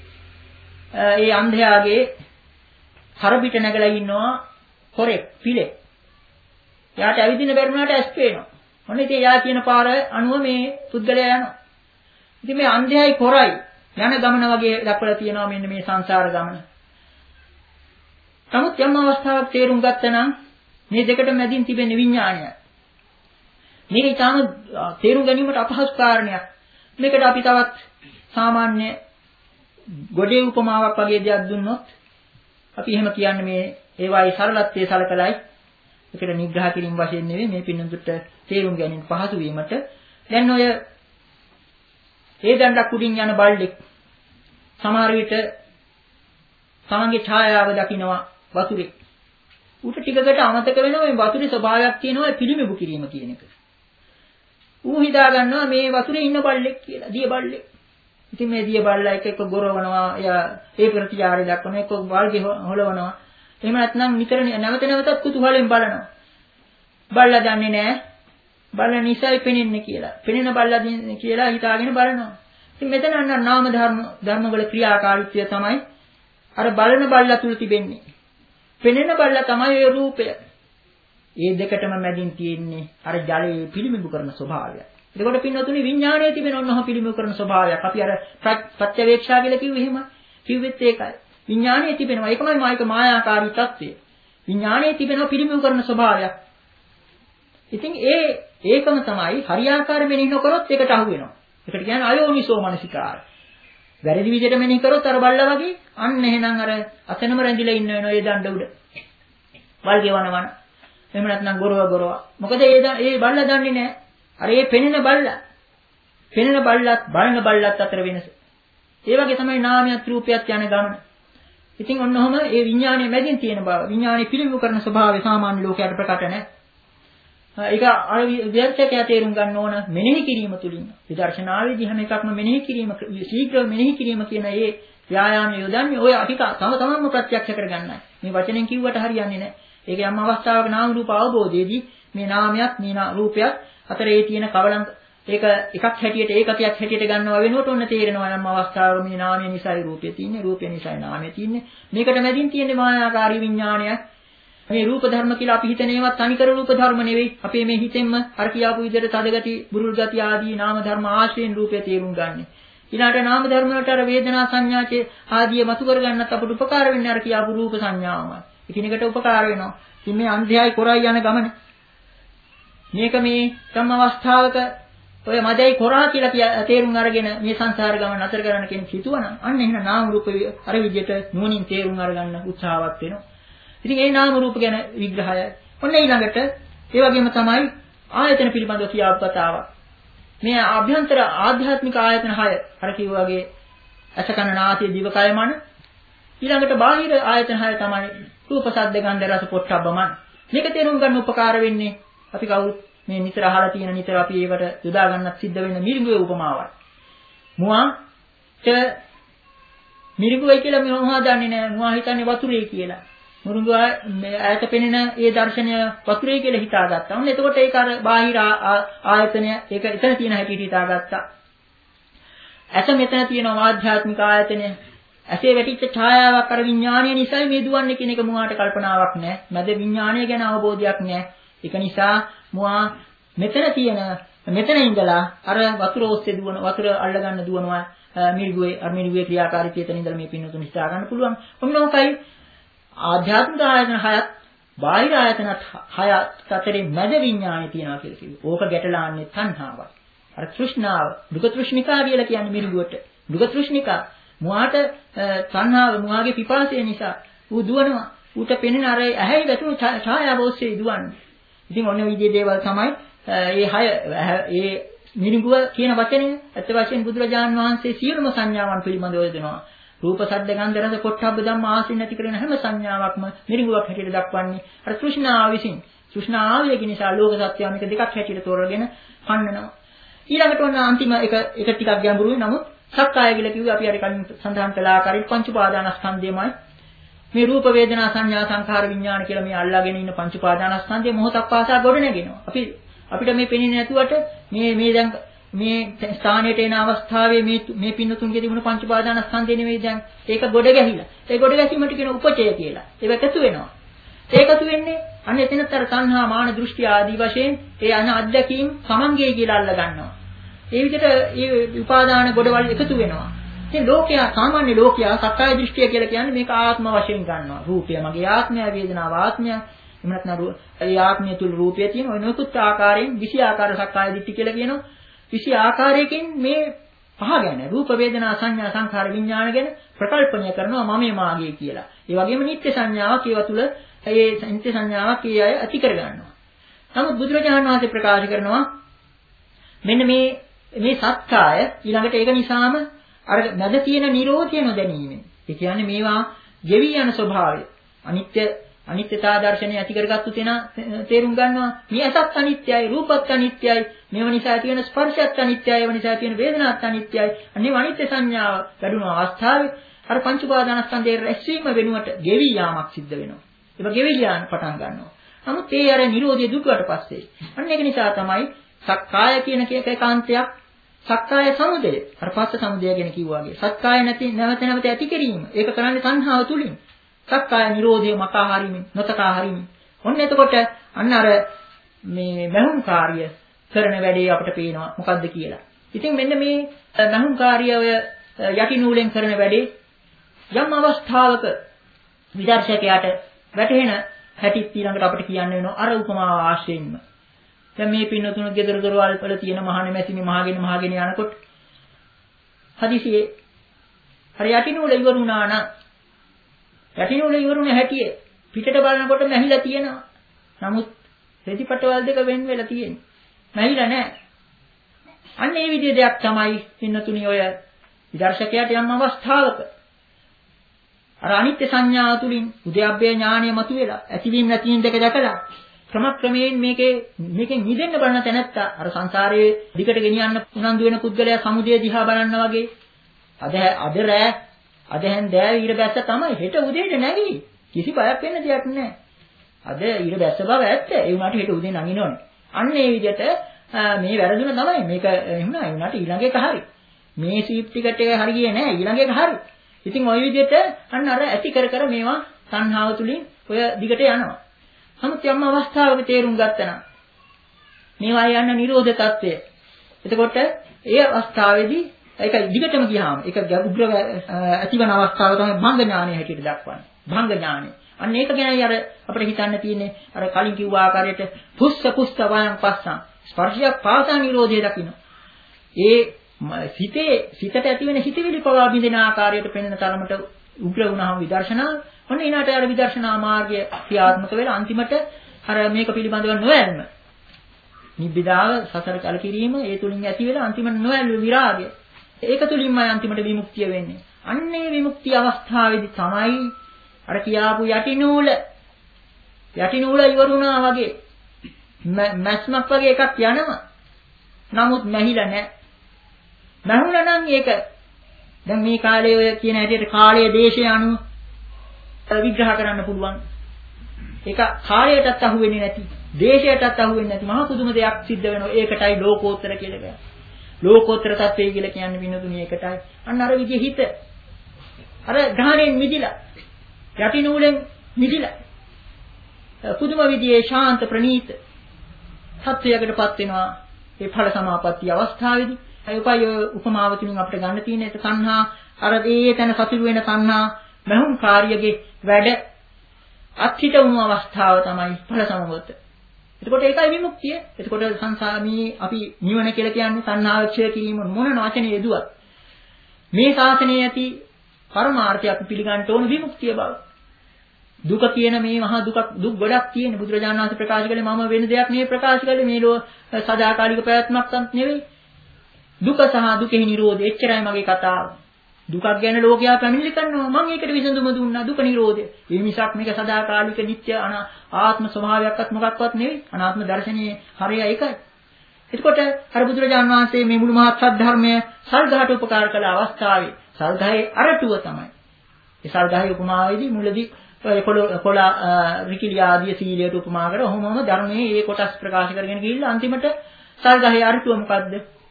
ඒ අන්ධයාගේ හරපිට නැගලා ඉන්නවා කොරෙක් පිළේ. යාට ඇවිදින්න බැරි වුණාට ඇස් පේනවා. මොන ඉතින් යා කියන පාර අනුව මේ පුද්ගලයා යනවා. ඉතින් මේ අන්ධයයි කොරයි යන ගමන වගේ දක්වලා තියෙනවා මෙන්න මේ සංසාර ගමන. නමුත් යම් අවස්ථාවක් තේරුම් ගත්තනම් මේ දෙකට මැදින් තිබෙන විඥාණය. මේක ඊටාම තේරුම් ගැනීමට අපහසු කාරණයක්. මේකට අපි තවත් සාමාන්‍ය ගොඩේ උපමාවක් වගේ දෙයක් දුන්නොත් අපි එහෙම කියන්නේ මේ ඒවායේ සරලත්වයේ සලකලයි ඒකට නිග්‍රහ කිරීම වශයෙන් නෙවෙයි මේ පින්නතුට තේරුම් ගැනීම පහසු වීමට දැන් ඔය ඒ දණ්ඩක් උඩින් යන බල්ලෙක් සමහර විට තමන්ගේ ඡායාව දකිනවා වතුරේ ඌට ටිකකට අමතක වෙනවා මේ වතුරේ ස්වභාවයක් තියෙනවා පිළිඹු කිරීම කියන එක. ඌ හිතා ගන්නවා මේ වතුරේ ඉන්න බල්ලෙක් කියලා දිය බල්ලෙක්. ඉතින් මේ දිය බල්ලා එක එක ගොරවනවා එයා ඒ ප්‍රතිචාරය දක්වනවා එක්ක වල්ගේ හොලවනවා. එහෙම නැත්නම් නිතර නැවත නැවතත් කුතුහලෙන් බලනවා. බල්ලා දන්නේ නැහැ. බල්ලා නිසයි පෙනෙන්නේ කියලා. පෙනෙන බල්ලා කියලා හිතාගෙන බලනවා. ඉතින් මෙතන අන්න නාම ධර්ම ධර්ම වල ක්‍රියාකාරීත්වය තමයි අර බලන බල්ලා තුල තිබෙන්නේ. පෙනෙන බල්ලා තමයි ඒ රූපය. මේ දෙකටම මැදින් තියෙන්නේ අර ජලයේ පිළිඹු කරන ස්වභාවය. එතකොට පින්නතුනි විඥානයේ තිබෙන ඔන්නහ පිළිඹු කරන ස්වභාවයක්. අපි අර ප්‍රත්‍යවේක්ෂා කියලා කිව්වේ එහෙම. කිව්වෙත් ඒකයි. විඥානයේ තිබෙනවා. ඒකමයි මායික මායාකාරී తත්වය. විඥානයේ තිබෙනවා පිළිඹු කරන ස්වභාවයක්. ඉතින් ඒ ඒකම තමයි හරියාකාර මෙනෙහි නොකරොත් ඒකට අහු වෙනවා. ඒකට කියන්නේ අයෝනිසෝ මනසිකාරය. වැරදි විදිහට මෙනෙහි කරොත් අර බල්ලා වගේ අන්න එහෙනම් අර අතනම රැඳිලා ඉන්න වෙනවා ඒ දණ්ඩ උඩ. වල් ගෙවනවන. එහෙම නැත්නම් ගොරව ගොරව. මොකද ඒ ඒ බල්ලා දන්නේ නැහැ. අර ඒ පෙනෙන බල්ලා. පෙනෙන බල්ලත් බලන බල්ලත් අතර වෙනස. ඒ වගේ තමයි නාමයක් රූපයක් යන ගමන. ඉතින් ඔන්න ඔහම ඒ විඥානයේ මැදින් තියෙන බව විඥානයේ පිළිඹු කරන ස්වභාවය සාමාන්‍ය ලෝකයට ප්‍රකට නැහැ. ඒක අර විද්‍යාර්ථකයා තේරුම් ගන්න ඕන මෙනෙහි කිරීම තුලින්. විදර්ශනාවේදී හැම එකක්ම මෙනෙහි කිරීම ශීඝ්‍ර මෙනෙහි කිරීම කියන ඒ ව්‍යායාමය යොදන්නේ ඔය අටික තම තමන්ම ප්‍රත්‍යක්ෂ කරගන්නයි. මේ වචනෙන් කිව්වට හරියන්නේ නැහැ. ඒකේ යම් අවස්ථාවක නාම රූප අවබෝධයේදී මේ නාමයක් මේ රූපයක් අතර ඒ තියෙන කවලම් ඒක එකක් හැටියට ඒකකයක් හැටියට ගන්නවා වෙනකොට ඔන්න තේරෙනවා නම් අවස්ථාවක මේ නාමය නිසායි රූපය තියෙන්නේ රූපය නිසායි නාමය තියෙන්නේ මේකට මැදින් තියෙන මායාකාරී විඥානයක් මේ රූප ධර්ම කියලා අපි හිතන ඒවා තනිකර රූප ධර්ම නෙවෙයි අපේ මේ හිතෙන්ම අර කියාපු විදිහට තදගති බුරුල් ගති ආදී නාම ධර්ම ආශ්‍රයෙන් රූපය තේරුම් ගන්න. ඊළාට නාම ධර්ම වලට අර වේදනා සංඥාචේ ආදී මතු කර ගන්නත් අපට උපකාර වෙන්නේ අර කියාපු රූප සංඥාවමයි. එකිනෙකට උපකාර වෙනවා. ඉතින් මේ අන්ධයයි කොරයි යන ගමන මේක මේ සම් අවස්ථාවක ඔය මදයි කොරා කියලා තේරුම් අරගෙන මේ සංසාර ගමන අතර කරන කෙනෙක් හිතුවනම් අන්න එහෙනම් නාම රූප අර විදිහට නුවණින් තේරුම් අරගන්න උත්සාහවත් වෙනවා. ඉතින් ඒ නාම රූප ගැන විග්‍රහය. ඔන්න ඊළඟට ඒ වගේම තමයි ආයතන පිළිබඳව කියාපු කතාවක්. මේ අභ්‍යන්තර ආධ්‍යාත්මික ආයතන හය අර කිව්වා වගේ අසකන නාසය දිව කය මන. ඊළඟට බාහිර ආයතන හය තමයි රූප ශබ්ද ගන්ධ රස පොට්ටබ්බ මන. මේක තේරුම් ගන්න උපකාර වෙන්නේ අපි කවුරුත් මේ නිතර අහලා තියෙන නිතර අපි ඒවට යොදා ගන්නත් සිද්ධ වෙන මිරිඟුවේ උපමාවක්. මුවා ච මිරිඟුවයි කියලා මොනවා දන්නේ නැහැ. මුවා හිතන්නේ වතුරේ කියලා. මුරුංගා ඈත පෙනෙන ඒ දර්ශනය වතුරේ කියලා හිතාගත්තා. ඔන්න එතකොට ඒක අර බාහිර ආයතනය ඒක එතන තියෙන හැටියට හිතාගත්තා. ඇස මෙතන තියෙන ආධ්‍යාත්මික ආයතනය. ඇසේ වැටිච්ච ඡායාවක් අර විඥානය නිසායි මේ දුවන්නේ කියන එක මුවාට කල්පනාවක් නැහැ. මැද විඥානය ගැන අවබෝධයක් නැහැ. ඒක නිසා මුවා මෙතන තියෙන මෙතන ඉඳලා අර වතුර ඔස්සේ දුවන වතුර අල්ල ගන්න දුවනවා මිරිගුවේ අර මිරිගුවේ ක්‍රියාකාරීත්වය එතන ඉඳලා මේ පින්නතුන් හිතා ගන්න පුළුවන්. ඔන්න ඔකයි ආධ්‍යාත්මික ආයතන හයත් බාහිර ආයතනත් හයත් අතරේ මැද විඥානය තියෙනවා කියලා කිව්වා. ඕක ගැටලාන්නේ තණ්හාවයි. අර තෘෂ්ණාව, දුක තෘෂ්ණිකා කියලා කියන්නේ මිරිගුවට. දුක තෘෂ්ණිකා මුවාට තණ්හාව මුවාගේ පිපාසය නිසා ඌ දුවනවා. ඌට පෙනෙන අර ඇහැයි වැටුණු ඡායාව ඔස්සේ දුවන්නේ. ඉතින් ඔන්න විදිහේ දේවල් තමයි මේ හය ඒ මිරිඟුව කියන වචනේ අත් වශයෙන් බුදුරජාන් වහන්සේ සියලුම සංඥාවන් පිළිබඳව යොදනවා. රූප ශබ්ද ගන්ධ රස පොට්ටබ්බ ධම්ම ආසින් නැති කරන හැම සංඥාවක්ම මිරිඟුවක් හැටියට දක්වන්නේ අර තෘෂ්ණාව විසින්. තෘෂ්ණාවය නිසා ලෝක සත්‍යය මේක දෙකක් හැටියට තෝරගෙන පන්නනවා. ඊළඟට ඔන්න අන්තිම එක එක ටිකක් ගැඹුරුයි. නමුත් සක්කාය කියලා කිව්වේ අපි අර කලින් සඳහන් කළ ආකාරයට පංච උපාදානස්කන්ධයමයි. මේ රූප වේදනා සංඥා සංඛාර විඥාන කියලා මේ අල්ලාගෙන ඉන්න පංච උපාදානස්කන්ධය මොහොතක් පාසා ගොඩ නැගෙනවා. අපි අපිට මේ පෙනෙන්නේ නැතුවට මේ මේ දැන් මේ ස්ථානයට එන අවස්ථාවේ මේ මේ පින්නතුන්ගේ තිබුණු පංච උපාදානස්කන්ධය නෙවෙයි දැන් ඒක ගොඩ ගැහිලා. ඒ ගොඩ ගැසීමට කියන උපචය කියලා. ඒක එකතු වෙනවා. ඒකතු වෙන්නේ අන්න එතනතර තණ්හා මාන දෘෂ්ටි ආදී වශයෙන් ඒ අන අධ්‍යක්ීම් සමංගය කියලා අල්ල ගන්නවා. ඒ විදිහට මේ උපාදාන ගොඩවල් එකතු වෙනවා. ඉතින් ලෝකයා සාමාන්‍ය ලෝකයා සක්කාය දෘෂ්ටිය කියලා කියන්නේ මේක ආත්ම වශයෙන් ගන්නවා. රූපය මගේ ආත්මය, වේදනාව ආත්මය. එහෙම නැත්නම් ඒ ආත්මය තුල රූපය තියෙන ඔය නොකුත් ආකාරයෙන් විසි ආකාර සක්කාය දෘෂ්ටි කියලා කියනවා. විසි ආකාරයකින් මේ පහ ගැන රූප වේදනා සංඥා සංඛාර විඥාන ගැන ප්‍රකල්පණය කරනවා මමේ මාගේ කියලා. ඒ වගේම නිත්‍ය සංඥාවක් ඒව තුල ඒ නිත්‍ය සංඥාවක් ඒ අය ඇති කර ගන්නවා. නමුත් බුදුරජාණන් වහන්සේ ප්‍රකාශ කරනවා මෙන්න මේ මේ සත්‍යය ඊළඟට ඒක නිසාම අර නැද තියෙන නිරෝධය නොදැනීමෙන්. ඒ කියන්නේ මේවා ගෙවි යන ස්වභාවය. අනිත්‍ය අනිත්‍යතා දර්ශනය ඇති කරගත්තු තැන තේරුම් ගන්නවා. මේ අසත් අනිත්‍යයි, රූපත් අනිත්‍යයි. මේව නිසා ඇති වෙන ස්පර්ශයත් අනිත්‍යයි, ඒව නිසා ඇති වෙන වේදනාත් අනිත්‍යයි. අනේ අනිත්‍ය සංඥාව වැඩුණු අවස්ථාවේ අර පංච උපාදානස්කන්ධයේ රැස්වීම වෙනුවට ගෙවි යාමක් සිද්ධ වෙනවා. ඒක ගෙවි යාන පටන් ගන්නවා. නමුත් ඒ අර නිරෝධය දුටුවට පස්සේ අන්න ඒක නිසා තමයි සක්කාය කියන ඒකාන්තයක් සක්කාය සමුදය. අර පස්ස සමුදය ගැන කිව්වා වගේ. සක්කාය නැති නැවත නැවත ඇති කිරීම. ඒක කරන්නේ තණ්හාව තුලින්. සක්කාය නිරෝධය මකා හරිමින්, නොතකා හරිමින්. ඔන්න එතකොට අන්න අර මේ මහුම් කාර්ය කරන වැඩේ අපිට පේනවා මොකද්ද කියලා. ඉතින් මෙන්න මේ මහුම් කාර්යය ඔය යටි නූලෙන් කරන වැඩේ යම් අවස්ථාවක විදර්ශකයාට වැටහෙන හැටි ඊළඟට අපිට කියන්න වෙනවා අර උපමාව ආශ්‍රයෙන්ම. දැන් මේ පින්නතුණු ගෙදර දොරවල් වල තියෙන මහාන මැසිනි මහගෙන මහගෙන යනකොට හදිසියේ හරි යටිනූල ඉවරුණා නම් යටිනූල ඉවරුණ හැටියේ පිටට බලනකොට මැහිලා තියෙනවා. නමුත් රෙදිපටවල් දෙක වෙන් වෙලා තියෙන්නේ. මැහිලා නැහැ. අන්න ඒ විදිහේ දෙයක් තමයි පින්නතුණි ඔය විදර්ශකයාට යම් අවස්ථාවක අර අනිත්‍ය සංඥා තුලින් උද්‍යප්පේ ඥානය මතුවෙලා ඇතිවීම නැතිවීම දෙක දැකලා ක්‍රමක්‍රමයෙන් මේකේ මේකෙන් නිදෙන්න බලන තැනත්තා අර සංසාරයේ දිගට ගෙනියන්න උනන්දු වෙන පුද්ගලයා සමුදය දිහා බලන්න වගේ අද අද රෑ අද හැන්දෑව ඊර බැස්ස තමයි හෙට උදේට නැගී කිසි බයක් වෙන්න දෙයක් නැහැ. අද ඊර බැස්ස බව ඇත්ත. ඒ වුණාට හෙට උදේ නගින්න ඕනේ. අන්න ඒ විදිහට මේ වැරදුන තමයි මේක එහෙම ඒ වුණාට ඊළඟ එක හරි. මේ සීප් ටිකට් එක හරි ගියේ නැහැ ඊළඟ එක හරි. ඉතින් ওই විදිහට අන්න අර ඇති කර කර මේවා සංහාව තුලින් ඔය දිගට යනවා. නමුත් යම් අවස්ථාවක තේරුම් ගත්තා නම් මේවා යන නිරෝධ తත්වය. එතකොට ඒ අවස්ථාවේදී ඒක දිගටම ගියාම ඒක උග්‍ර ඇතිවන අවස්ථාව තමයි භංග ඥානය හැටියට දක්වන්නේ. භංග ඥානය. අන්න ඒක ගැනයි අර අපිට හිතන්න තියෙන්නේ අර කලින් කිව්ව ආකාරයට පුස්ස පුස්ස වයන් පස්සන් ස්පර්ශයක් පාසා නිරෝධය දකින්න. ඒ සිතේ සිතට ඇති වෙන හිතවිලි පවා බිඳෙන ආකාරයට පෙනෙන තරමට උග්‍ර වුණාම විදර්ශනා ඔන්න ඊනාට අර විදර්ශනා මාර්ගය ක්‍රියාත්මක වෙලා අන්තිමට අර මේක පිළිබඳව නොයල්ම නිබ්බිදාව සසර කලකිරීම ඒ තුලින් ඇති වෙලා අන්තිමට නොයල්ම විරාගය ඒක තුලින්මයි අන්තිමට විමුක්තිය වෙන්නේ. අන්නේ විමුක්තිය අවස්ථාවේදී තමයි අර කියාපු යටි නූල යටි නූල ඉවරුණා වගේ මැස්මක් වගේ එකක් යනවා. නමුත් නැහිලා නැහැ. නැහුණා නම් ඒක දැන් මේ කාලේ ඔය කියන හැටියට කාලයේ දේශය අනුව විග්‍රහ කරන්න පුළුවන්. ඒක කාලයටත් අහු වෙන්නේ නැති, දේශයටත් අහු වෙන්නේ නැති මහා පුදුම දෙයක් සිද්ධ වෙනවා. ඒකටයි ලෝකෝත්තර කියලා කියන්නේ. ලෝකෝත්තර තත්ත්වය කියලා කියන්නේ විනෝදුනි ඒකටයි. අන්න අර විදිහේ හිත අර ග්‍රහණයෙන් මිදිලා, යටි නූලෙන් මිදිලා පුදුම විදිහේ ශාන්ත ප්‍රණීත සත්‍යයකටපත් වෙනවා. ඒ ඵල සමාපatti අවස්ථාවේදී අයපය උපමාව තුලින් අපිට ගන්න තියෙන ඒක තණ්හා අර ඒ තැන සතුරු වෙන තණ්හා මහුම් කාර්යයේ වැඩ අත්හිට වුණු අවස්ථාව තමයි ඵල සමවත. එතකොට ඒකයි විමුක්තිය. එතකොට සංසාමී අපි නිවන කියලා කියන්නේ තණ්හාව ක්ෂය කිරීම මොන වචනේ යෙදුවත් මේ ශාසනයේ ඇති පරමාර්ථය අපි පිළිගන්න ඕන විමුක්තිය බව. දුක කියන මේ මහා දුක දුක් ගොඩක් තියෙන බුදුරජාණන් වහන්සේ ප්‍රකාශ කළේ මම වෙන දෙයක් නෙවෙයි ප්‍රකාශ කළේ මේ ලෝ සදාකාලික ප්‍රයත්නක් නෙවෙයි. දුක සහ දුකෙහි නිරෝධය එච්චරයි මගේ කතාව. දුකක් ගැන ලෝකයා පැමිණිලි කරනවා මම ඒකට විසඳුම දුන්නා දුක නිරෝධය. ඒ මිසක් මේක සදාකාලික නිත්‍ය ආත්ම ස්වභාවයක්වත් මොකක්වත් නෙවෙයි. අනාත්ම දර්ශනයේ හරය ඒකයි. එතකොට අර බුදුරජාණන් වහන්සේ මේ මුළු මහත් සත්‍ය සල්ගහට උපකාර කළ අවස්ථාවේ සල්ගහේ අරටුව තමයි. ඒ සල්ගහේ උපමාවේදී මුලදී කොළ කොළ රිකිලිය ආදී සීලයට උපමා කර ඔහොමම ධර්මයේ ඒ කොටස් ප්‍රකාශ කරගෙන ගිහිල්ලා අන්තිමට සල්ගහේ අරටුව මොකද්ද?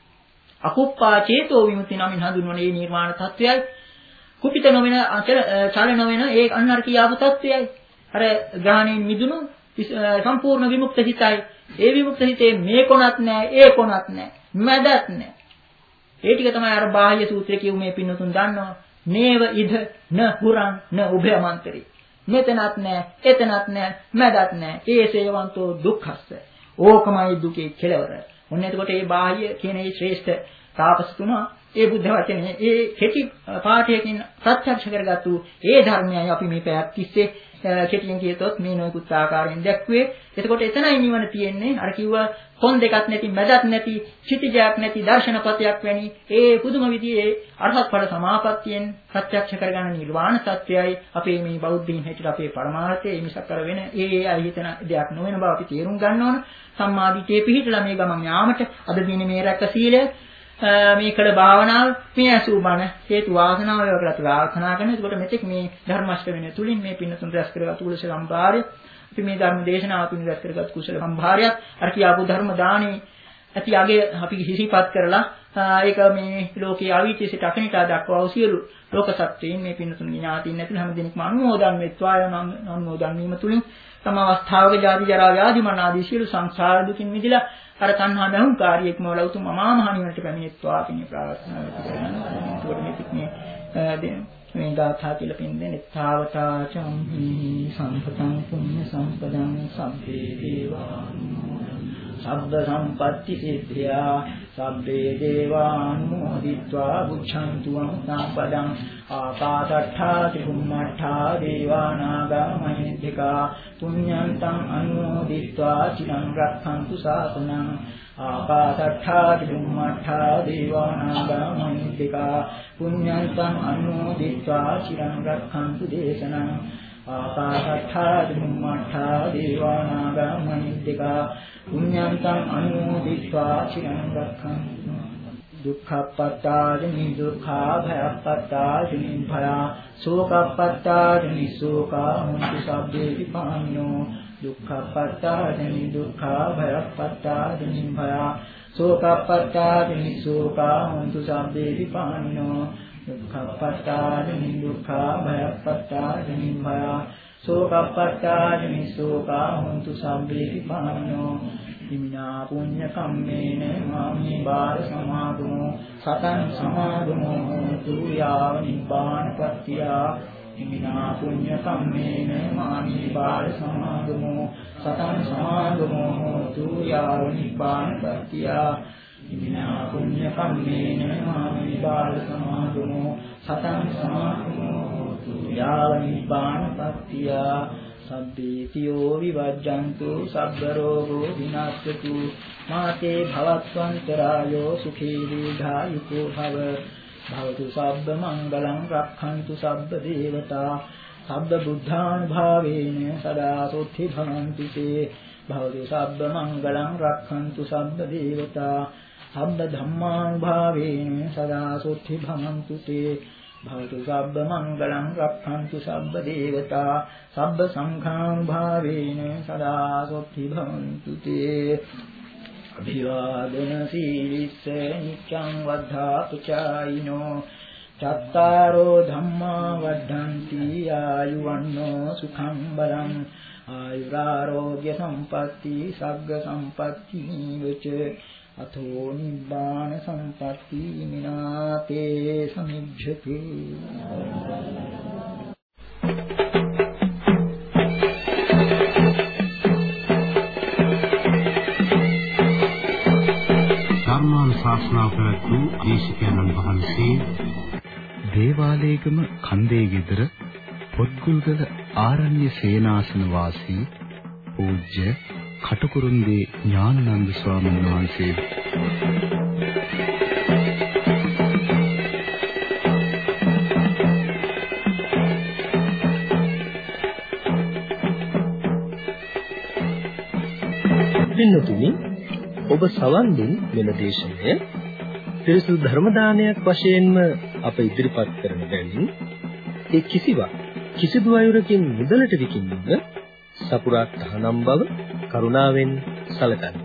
අකුප්පා චේතෝ විමුක්ති නමින් හඳුන්වන මේ නිර්වාණ තත්වයයි කුපිත නොවන අචල චල නොවන ඒ අන්නර කියාපු තත්වයයි අර ග්‍රහණයෙන් මිදුණු සම්පූර්ණ විමුක්ත හිතයි. ඒ විමුක්ත හිතේ මේ කොනත් නැහැ ඒ කොනත් නැහැ මැදත් නැහැ. ඒ ටික තමයි අර බාහ්‍ය සූත්‍රයේ කියු මේ පින්නතුන් දන්නවා. නේව ඉද න හුරං න උභයමන්තරි. මෙතනත් නැහැ එතනත් නැහැ මැදත් නැහැ. ඒ සේවන්තෝ දුක්ඛස්ස. ඕකමයි දුකේ කෙලවර. ඔන්න එතකොට මේ බාහ්‍ය කියන මේ ශ්‍රේෂ්ඨ තාපසතුමා ඒ බුද්ධ වචනේ ඒ කෙටි පාඨයකින් ප්‍රත්‍යක්ෂ කරගත්තු ඒ ධර්මයයි අපි මේ පැයක් තිස්සේ කෙටියෙන් කියතොත් මේ නොයෙකුත් ආකාරයෙන් දැක්ුවේ. එතකොට එතනයි නිවන තියෙන්නේ. අර කිව්වා කොන් දෙකක් නැති මැදත් නැති චිතිජයක් නැති දර්ශනපතයක් වැනි ඒ පුදුම විදිහේ අරහත් ඵල සමාපත්තියෙන් ප්‍රත්‍යක්ෂ කරගන්න නිර්වාණ සත්‍යයයි අපේ මේ බෞද්ධයින් හැටියට අපේ පරමාර්ථය. ඒ මිසක් අර වෙන ඒ ඒ අහිතන දෙයක් නොවන බව අපි තේරුම් ගන්න ඕන. සම්මාදිටේ පිහිටලා මේ ගමන් යාමට අද දිනේ මේ රැක සීලය මේ කළ භාවනාව මේ අසු බණ හේතු වාසනාව වේවා කියලා ප්‍රාර්ථනා කරන. ඒකට මෙතෙක් මේ ධර්මාශ්‍රවණය තුලින් මේ පින්නතුන් රැස් කරගත් කුසල සම්භාරය අපි මේ ධර්ම දේශනාව තුලින් රැස් කරගත් කුසල සම්භාරයත් අර කියාපු ධර්ම දානේ ඇති අගේ අපි හිසිපත් කරලා ඒක මේ ලෝකයේ අවීචී සිට අකනිටා දක්වා සියලු ලෝක සත්‍යයෙන් මේ පින්නතුන් ඥාතියින් ඇතුළු හැම දෙනෙක්ම අනුමෝදන් වෙත්වා යන අනුමෝදන් වීම තුලින් තම අවස්ථාවක ජාති ජරා ව්‍යාධි මරණ ආදී සියලු සංසාර දුකින් මිදලා අර තණ්හා මහුම් කාර්යයක්ම වල උතුම් අමා මහ නිවනට පැමිණෙත්වා කියන ප්‍රාර්ථනාව කරනවා. මේ ගාථා කියලා පින් දෙන්නේ තාවතා චම්හි සම්පතං පුඤ්ඤ සම්පදං සබ්බේ දේවානුමෝදන්තු සබ්බ සම්පatti සිද්ධියා සබ්බේ දේවානුමෝදිत्वा බුද්ධන්තු අමතං පදං ආකාශට්ඨා තිබුම්මට්ඨා දේවානාගා මහින්దికා පුඤ්ඤන්තං අනුමෝදිत्वा චිරං රක්ඛන්තු ශාසනං ආකාශට්ඨා තිබුම්මට්ඨා දේවානාගා මහින්దికා පුඤ්ඤන්තං අනුමෝදිत्वा චිරං රක්ඛන්තු දේශනං ආකාශට්ඨා තිබුම්මට්ඨා දේවානාගා මහින්దికා පුඤ්ඤන්තං අනුමෝදිत्वा චිරං රක්ඛන්තු දුක්ඛප්පත්තාදි දුක්ඛා භයප්පත්තාදි භයා සෝකප්පත්තාදි සෝකා මුක්ති සබ්බේ විපානිනෝ දුක්ඛප්පත්තාදි දුක්ඛා භයප්පත්තාදි භයා සෝකප්පත්තාදි සෝකා මුක්ති සබ්බේ විපානිනෝ දුක්ඛප්පත්තාදි දුක්ඛා භයප්පත්තාදි භයා සෝකප්පත්තාදි සෝකා මුක්ති සබ්බේ විපානිනෝ ඉමිනා පුඤ්ඤ කම්මේන මාමි බාල සමාදමෝ සතං සමාදමෝ තුයාව නිබ්බානපත්තියා ඉමිනා පුඤ්ඤ කම්මේන මාමි බාල සමාදමෝ සතං සමාදමෝ තුයාව නිබ්බානපත්තියා ඉමිනා පුඤ්ඤ කම්මේන මාමි බාල සමාදමෝ සතං සමාදමෝ තුයාව නිබ්බානපත්තියා සබ්බේතියෝ විවජ්ජන්තු සබ්බ රෝගෝ විනාශතු මාතේ භවත්වන්තරායෝ සුඛී දීඝායුකෝ භව භවතු සබ්බ මංගලං රක්ඛන්තු සබ්බ දේවතා සබ්බ බුද්ධානුභාවේන සදා සොත්ථි භවන්තු තේ භවතු සබ්බ මංගලං රක්ඛන්තු සබ්බ දේවතා සබ්බ ධම්මානුභාවේන සදා සොත්ථි භවන්තු තේ භවතු සබ්බ මංගලං රක්ඛන්තු සබ්බ දේවතා සබ්බ සංඝානුභාවේන සදා සොත්ථි භවන්තු තේ අභිවාදන සීලිස්ස නිච්ඡං වද්ධාතු චායිනෝ චත්තාරෝ ධම්මා වද්ධන්ති ආයුවන්නෝ සුඛං බලං ආයුරාෝග්‍ය සම්පatti සග්ග සම්පatti නිවච අතෝ නිබ්බාන සම්පatti මිනාතේ සමිජ්ජති ධර්මානුශාසනා කරතු දේශකයන්න් වහන්සේ දේවාලේගම කන්දේ ගෙදර පොත්ගුල්ගල ආරණ්‍ය සේනාසන වාසී පූජ්‍ය කටුකුරුන්දී ඥානানন্দ ස්වාමීන් වහන්සේ පින්නතුනි ඔබ සවන් දුන් මෙම දේශනය පිරිසුදු ධර්ම දානයක් වශයෙන්ම අප ඉදිරිපත් කරන බැවින් ඒ කිසිවක් කිසිදු අයුරකින් මුදලට විකිණීම සපුරා තහනම් බව කරුණාවෙන් සැලකන්න.